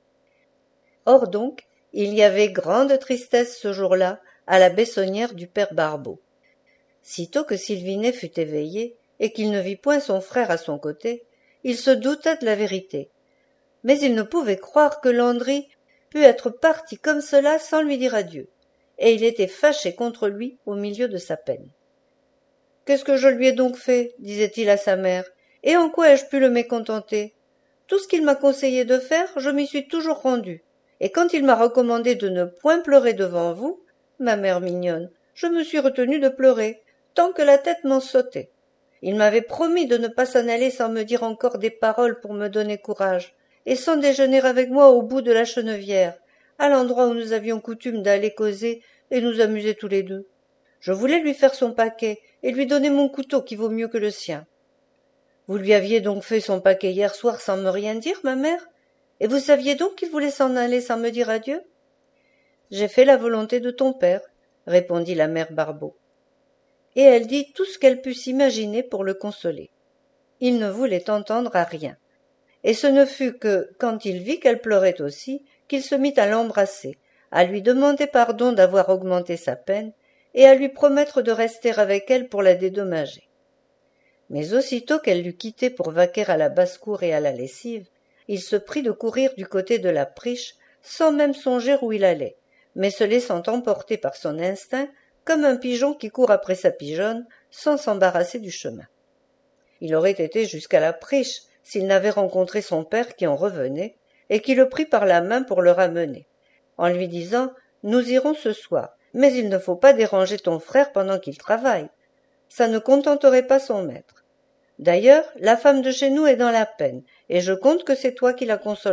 Or donc, il y avait grande tristesse ce jour-là à la Bessonnière du père Barbeau. Sitôt que Sylvinet fut éveillé, et qu'il ne vit point son frère à son côté, il se douta de la vérité. Mais il ne pouvait croire que Landry pût être parti comme cela sans lui dire adieu, et il était fâché contre lui au milieu de sa peine. « Qu'est-ce que je lui ai donc fait ?» disait-il à sa mère, « et en quoi ai-je pu le mécontenter ? Tout ce qu'il m'a conseillé de faire, je m'y suis toujours rendu, et quand il m'a recommandé de ne point pleurer devant vous, ma mère mignonne, je me suis retenue de pleurer, tant que la tête m'en sautait. Il m'avait promis de ne pas s'en aller sans me dire encore des paroles pour me donner courage, et sans déjeuner avec moi au bout de la Chenevière, à l'endroit où nous avions coutume d'aller causer et nous amuser tous les deux. Je voulais lui faire son paquet et lui donner mon couteau qui vaut mieux que le sien. Vous lui aviez donc fait son paquet hier soir sans me rien dire, ma mère? Et vous saviez donc qu'il voulait s'en aller sans me dire adieu? J'ai fait la volonté de ton père, répondit la mère Barbeau. Et elle dit tout ce qu'elle put s'imaginer pour le consoler. Il ne voulait entendre à rien. Et ce ne fut que, quand il vit qu'elle pleurait aussi, qu'il se mit à l'embrasser, à lui demander pardon d'avoir augmenté sa peine, et à lui promettre de rester avec elle pour la dédommager. Mais aussitôt qu'elle l'eut quitté pour vaquer à la basse-cour et à la lessive, il se prit de courir du côté de la Priche, sans même songer où il allait, mais se laissant emporter par son instinct, comme un pigeon qui court après sa pigeonne, sans s'embarrasser du chemin. Il aurait été jusqu'à la Priche, s'il n'avait rencontré son père qui en revenait, et qui le prit par la main pour le ramener, en lui disant « Nous irons ce soir, mais il ne faut pas déranger ton frère pendant qu'il travaille. Ça ne contenterait pas son maître. D'ailleurs, la femme de chez nous est dans la peine, et je compte que c'est toi qui la consoleras. »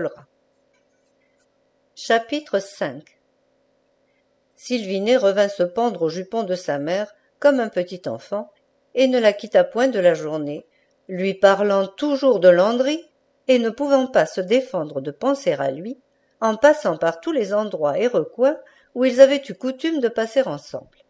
Chapitre cinq. Sylvinet revint se pendre au jupon de sa mère, comme un petit enfant, et ne la quitta point de la journée, lui parlant toujours de Landry, et ne pouvant pas se défendre de penser à lui, en passant par tous les endroits et recoins où ils avaient eu coutume de passer ensemble.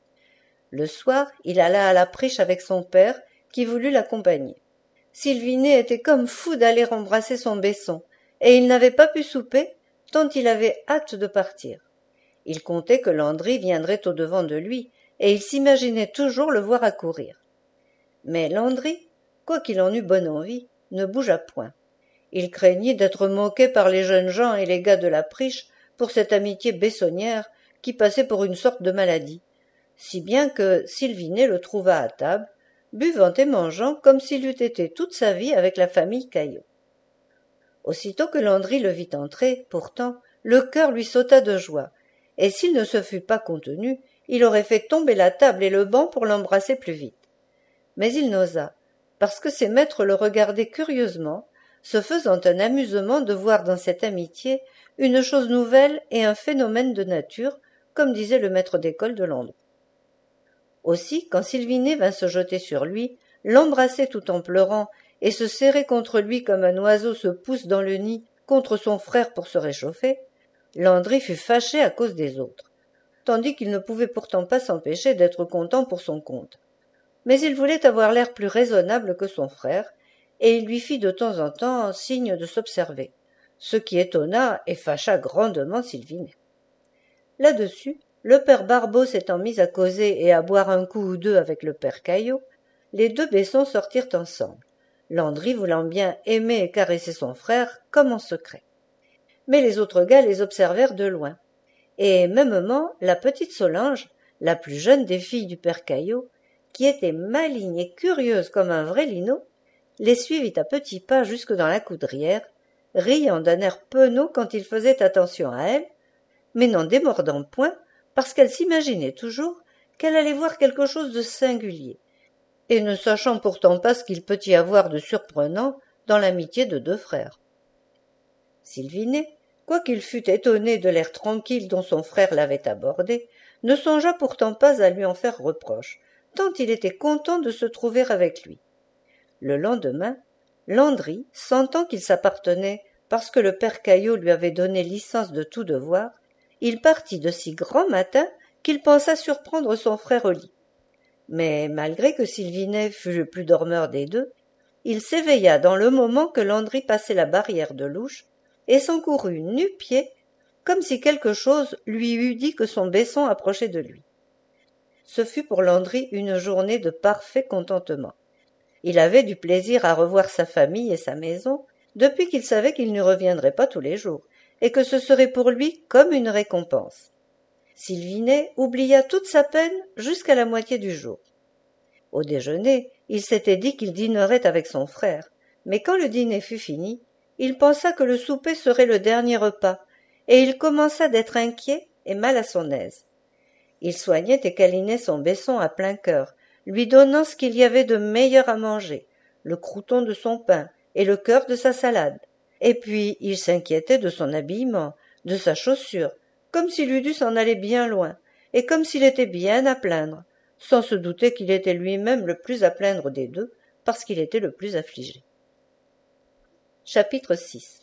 Le soir, il alla à la Priche avec son père, qui voulut l'accompagner. Sylvinet était comme fou d'aller embrasser son Besson, et il n'avait pas pu souper, tant il avait hâte de partir. Il comptait que Landry viendrait au-devant de lui, et il s'imaginait toujours le voir accourir. Mais Landry, quoiqu'il en eût bonne envie, ne bougea point. Il craignit d'être moqué par les jeunes gens et les gars de la Priche pour cette amitié bessonnière qui passait pour une sorte de maladie, si bien que Sylvinet le trouva à table, buvant et mangeant comme s'il eût été toute sa vie avec la famille Caillot. Aussitôt que Landry le vit entrer, pourtant, le cœur lui sauta de joie, et s'il ne se fût pas contenu, il aurait fait tomber la table et le banc pour l'embrasser plus vite. Mais il n'osa, parce que ses maîtres le regardaient curieusement, se faisant un amusement de voir dans cette amitié une chose nouvelle et un phénomène de nature, comme disait le maître d'école de Londres. Aussi, quand Sylvinet vint se jeter sur lui, l'embrasser tout en pleurant, et se serrer contre lui comme un oiseau se pousse dans le nid contre son frère pour se réchauffer, Landry fut fâché à cause des autres, tandis qu'il ne pouvait pourtant pas s'empêcher d'être content pour son compte. Mais il voulait avoir l'air plus raisonnable que son frère, et il lui fit de temps en temps signe de s'observer, ce qui étonna et fâcha grandement Sylvinet. Là-dessus, le père Barbeau s'étant mis à causer et à boire un coup ou deux avec le père Caillot, les deux Besson sortirent ensemble, Landry voulant bien aimer et caresser son frère comme en secret. Mais les autres gars les observèrent de loin, et mêmement la petite Solange, la plus jeune des filles du père Caillot, qui était maligne et curieuse comme un vrai linot, les suivit à petits pas jusque dans la coudrière, riant d'un air penaud quand il faisait attention à elle, mais n'en démordant point, parce qu'elle s'imaginait toujours qu'elle allait voir quelque chose de singulier, et ne sachant pourtant pas ce qu'il peut y avoir de surprenant dans l'amitié de deux frères. Sylvinet, quoiqu'il fût étonné de l'air tranquille dont son frère l'avait abordé, ne songea pourtant pas à lui en faire reproche, tant il était content de se trouver avec lui. Le lendemain, Landry, sentant qu'il s'appartenait parce que le père Caillot lui avait donné licence de tout devoir, il partit de si grand matin qu'il pensa surprendre son frère au lit. Mais malgré que Sylvinet fût le plus dormeur des deux, il s'éveilla dans le moment que Landry passait la barrière de l'ouche et s'encourut nu-pieds, comme si quelque chose lui eût dit que son Besson approchait de lui. ce fut pour Landry une journée de parfait contentement. Il avait du plaisir à revoir sa famille et sa maison, depuis qu'il savait qu'il ne reviendrait pas tous les jours, et que ce serait pour lui comme une récompense. Sylvinet oublia toute sa peine jusqu'à la moitié du jour. Au déjeuner, il s'était dit qu'il dînerait avec son frère, mais quand le dîner fut fini, il pensa que le souper serait le dernier repas, et il commença d'être inquiet et mal à son aise. Il soignait et câlinait son Besson à plein cœur, lui donnant ce qu'il y avait de meilleur à manger, le crouton de son pain et le cœur de sa salade. Et puis il s'inquiétait de son habillement, de sa chaussure, comme s'il eût dû s'en aller bien loin, et comme s'il était bien à plaindre, sans se douter qu'il était lui-même le plus à plaindre des deux, parce qu'il était le plus affligé. Chapitre six.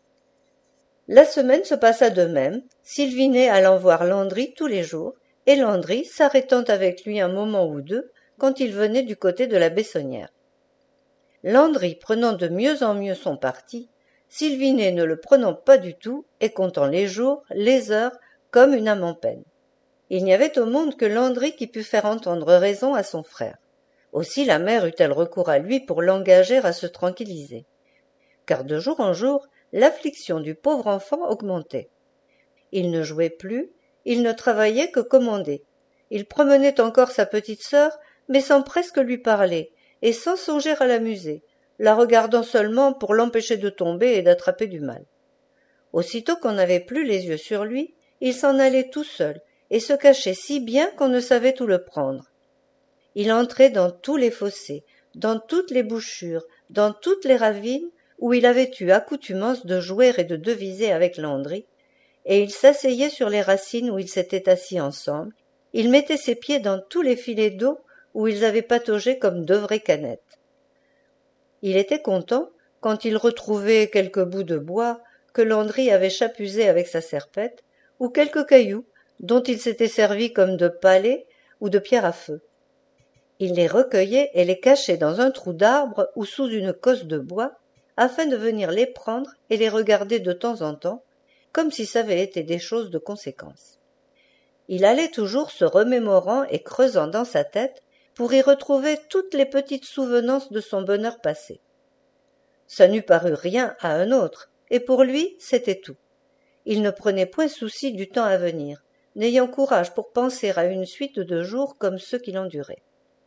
La semaine se passa de même, Sylvinet allant voir Landry tous les jours, et Landry s'arrêtant avec lui un moment ou deux quand il venait du côté de la Bessonnière. Landry prenant de mieux en mieux son parti, Sylvinet ne le prenant pas du tout et comptant les jours, les heures, comme une âme en peine. Il n'y avait au monde que Landry qui pût faire entendre raison à son frère. Aussi la mère eut-elle recours à lui pour l'engager à se tranquilliser. Car de jour en jour, l'affliction du pauvre enfant augmentait. Il ne jouait plus, il ne travaillait que commander. Il promenait encore sa petite sœur, mais sans presque lui parler, et sans songer à l'amuser, la regardant seulement pour l'empêcher de tomber et d'attraper du mal. Aussitôt qu'on n'avait plus les yeux sur lui, il s'en allait tout seul, et se cachait si bien qu'on ne savait où le prendre. Il entrait dans tous les fossés, dans toutes les bouchures, dans toutes les ravines, où il avait eu accoutumance de jouer et de deviser avec Landry, et il s'asseyait sur les racines où ils s'étaient assis ensemble, il mettait ses pieds dans tous les filets d'eau où ils avaient pataugé comme deux vraies canettes. Il était content quand il retrouvait quelques bouts de bois que Landry avait chapusés avec sa serpette, ou quelques cailloux dont il s'était servi comme de palets ou de pierres à feu. Il les recueillait et les cachait dans un trou d'arbre ou sous une cosse de bois, afin de venir les prendre et les regarder de temps en temps, comme si ça avait été des choses de conséquence. Il allait toujours se remémorant et creusant dans sa tête pour y retrouver toutes les petites souvenances de son bonheur passé. Ça n'eût paru rien à un autre, et pour lui c'était tout. Il ne prenait point souci du temps à venir, n'ayant courage pour penser à une suite de jours comme ceux qu'il endurait.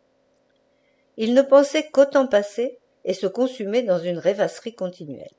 Il ne pensait qu'au temps passé et se consumait dans une rêvasserie continuelle.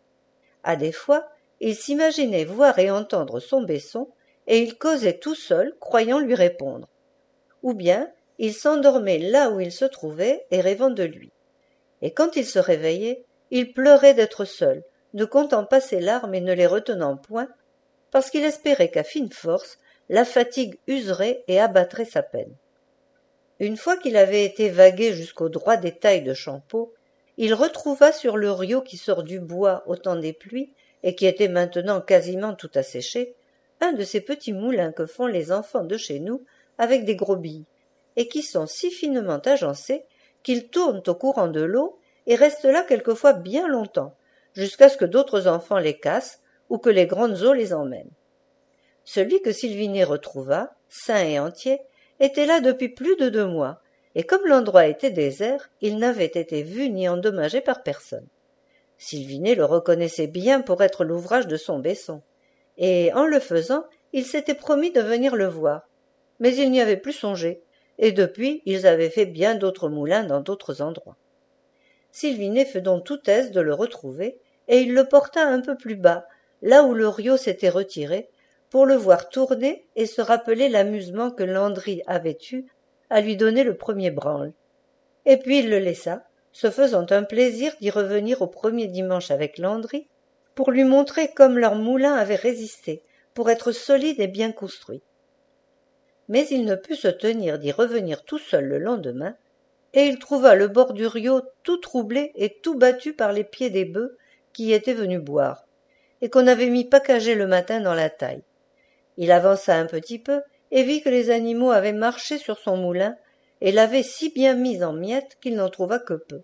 À des fois, il s'imaginait voir et entendre son Besson, et il causait tout seul, croyant lui répondre. Ou bien, il s'endormait là où il se trouvait et rêvant de lui. Et quand il se réveillait, il pleurait d'être seul, ne comptant pas ses larmes et ne les retenant point, parce qu'il espérait qu'à fine force, la fatigue userait et abattrait sa peine. Une fois qu'il avait été vagué jusqu'au droit des tailles de Champeau, il retrouva sur le riot qui sort du bois au temps des pluies, et qui était maintenant quasiment tout asséché, un de ces petits moulins que font les enfants de chez nous avec des gros billes, et qui sont si finement agencés qu'ils tournent au courant de l'eau et restent là quelquefois bien longtemps, jusqu'à ce que d'autres enfants les cassent ou que les grandes eaux les emmènent. Celui que Sylvinet retrouva, sain et entier, était là depuis plus de deux mois, et comme l'endroit était désert, il n'avait été vu ni endommagé par personne. Sylvinet le reconnaissait bien pour être l'ouvrage de son Besson, et en le faisant, il s'était promis de venir le voir. Mais il n'y avait plus songé, et depuis ils avaient fait bien d'autres moulins dans d'autres endroits. Sylvinet fut donc tout aise de le retrouver, et il le porta un peu plus bas, là où le riot s'était retiré, pour le voir tourner et se rappeler l'amusement que Landry avait eu à lui donner le premier branle. Et puis il le laissa, se faisant un plaisir d'y revenir au premier dimanche avec Landry, pour lui montrer comme leur moulin avait résisté, pour être solide et bien construit. Mais il ne put se tenir d'y revenir tout seul le lendemain, et il trouva le bord du riot tout troublé et tout battu par les pieds des bœufs qui y étaient venus boire, et qu'on avait mis packager le matin dans la taille. Il avança un petit peu, et vit que les animaux avaient marché sur son moulin, et l'avaient si bien mis en miettes qu'il n'en trouva que peu.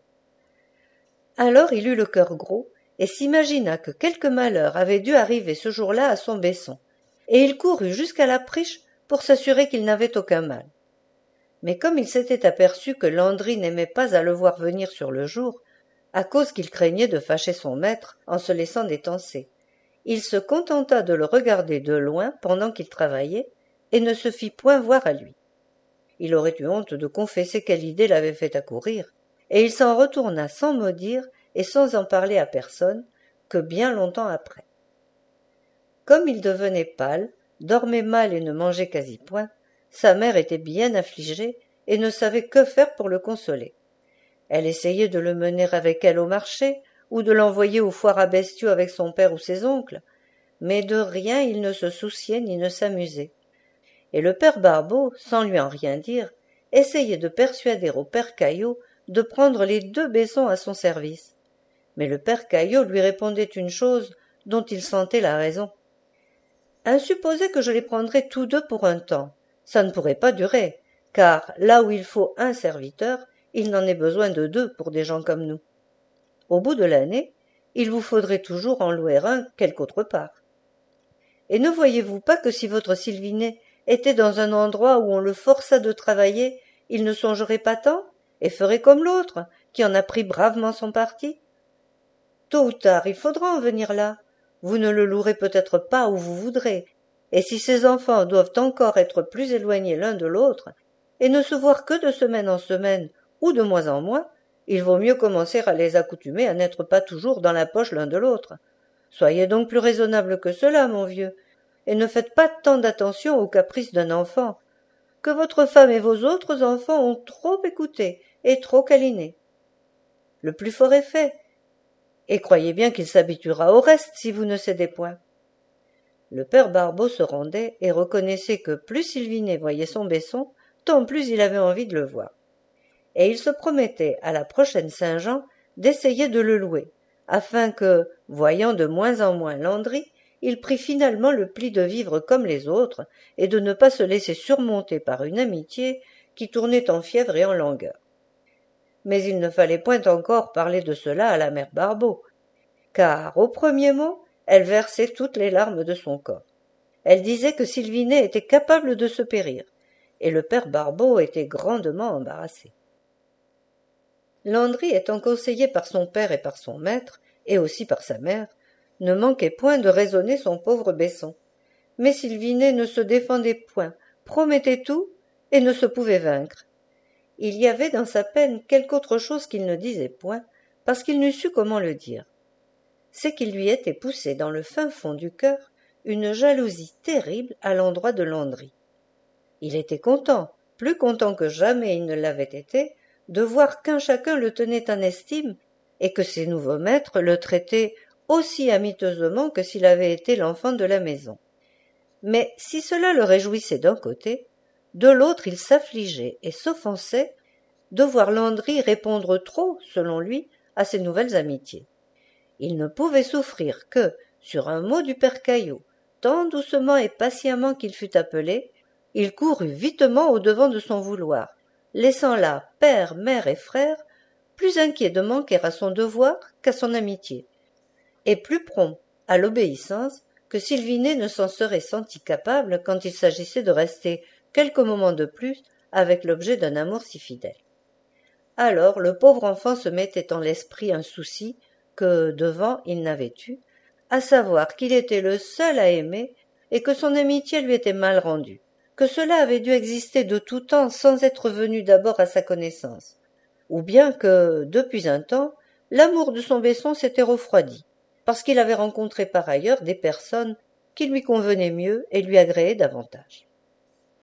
Alors il eut le cœur gros, et s'imagina que quelque malheur avait dû arriver ce jour-là à son Besson, et il courut jusqu'à la priche pour s'assurer qu'il n'avait aucun mal. Mais comme il s'était aperçu que Landry n'aimait pas à le voir venir sur le jour, à cause qu'il craignait de fâcher son maître en se laissant détancer, il se contenta de le regarder de loin pendant qu'il travaillait et ne se fit point voir à lui. Il aurait eu honte de confesser quelle idée l'avait fait accourir, et il s'en retourna sans mot dire et sans en parler à personne, que bien longtemps après. Comme il devenait pâle, dormait mal et ne mangeait quasi point, sa mère était bien affligée et ne savait que faire pour le consoler. Elle essayait de le mener avec elle au marché, ou de l'envoyer aux foires à bestiaux avec son père ou ses oncles, mais de rien il ne se souciait ni ne s'amusait. Et le père Barbeau, sans lui en rien dire, essayait de persuader au père Caillot de prendre les deux Besson à son service. Mais le père Caillot lui répondait une chose dont il sentait la raison. « Un supposé que je les prendrais tous deux pour un temps, ça ne pourrait pas durer, car là où il faut un serviteur, il n'en est besoin de deux pour des gens comme nous. Au bout de l'année, il vous faudrait toujours en louer un quelque autre part. Et ne voyez-vous pas que si votre Sylvinet était dans un endroit où on le forçât de travailler, il ne songerait pas tant, et ferait comme l'autre, qui en a pris bravement son parti? Tôt ou tard, il faudra en venir là. Vous ne le louerez peut-être pas où vous voudrez, et si ses enfants doivent encore être plus éloignés l'un de l'autre, et ne se voir que de semaine en semaine, ou de mois en mois, il vaut mieux commencer à les accoutumer à n'être pas toujours dans la poche l'un de l'autre. Soyez donc plus raisonnable que cela, mon vieux, et ne faites pas tant d'attention aux caprices d'un enfant, que votre femme et vos autres enfants ont trop écouté et trop câliné. Le plus fort est fait, et croyez bien qu'il s'habituera au reste si vous ne cédez point. » Le père Barbeau se rendait et reconnaissait que plus Sylvinet voyait son Besson, tant plus il avait envie de le voir. Et il se promettait, à la prochaine Saint-Jean, d'essayer de le louer, afin que, voyant de moins en moins Landry, il prît finalement le pli de vivre comme les autres et de ne pas se laisser surmonter par une amitié qui tournait en fièvre et en langueur. Mais il ne fallait point encore parler de cela à la mère Barbeau, car, au premier mot, elle versait toutes les larmes de son corps. Elle disait que Sylvinet était capable de se périr, et le père Barbeau était grandement embarrassé. Landry, étant conseillé par son père et par son maître, et aussi par sa mère, ne manquait point de raisonner son pauvre Besson. Mais Sylvinet ne se défendait point, promettait tout, et ne se pouvait vaincre. Il y avait dans sa peine quelque autre chose qu'il ne disait point, parce qu'il n'eût su comment le dire. C'est qu'il lui était poussé dans le fin fond du cœur une jalousie terrible à l'endroit de Landry. Il était content, plus content que jamais il ne l'avait été, de voir qu'un chacun le tenait en estime, et que ses nouveaux maîtres le traitaient aussi amiteusement que s'il avait été l'enfant de la maison. Mais si cela le réjouissait d'un côté, de l'autre il s'affligeait et s'offensait de voir Landry répondre trop, selon lui, à ses nouvelles amitiés. Il ne pouvait souffrir que, sur un mot du père Caillot, tant doucement et patiemment qu'il fut appelé, il courut vitement au-devant de son vouloir, laissant là père, mère et frère, plus inquiets de manquer à son devoir qu'à son amitié, et plus prompt à l'obéissance que Sylvinet ne s'en serait senti capable quand il s'agissait de rester quelques moments de plus avec l'objet d'un amour si fidèle. Alors le pauvre enfant se mettait en l'esprit un souci que, devant, il n'avait eu, à savoir qu'il était le seul à aimer et que son amitié lui était mal rendue, que cela avait dû exister de tout temps sans être venu d'abord à sa connaissance, ou bien que, depuis un temps, l'amour de son Besson s'était refroidi, parce qu'il avait rencontré par ailleurs des personnes qui lui convenaient mieux et lui agréaient davantage.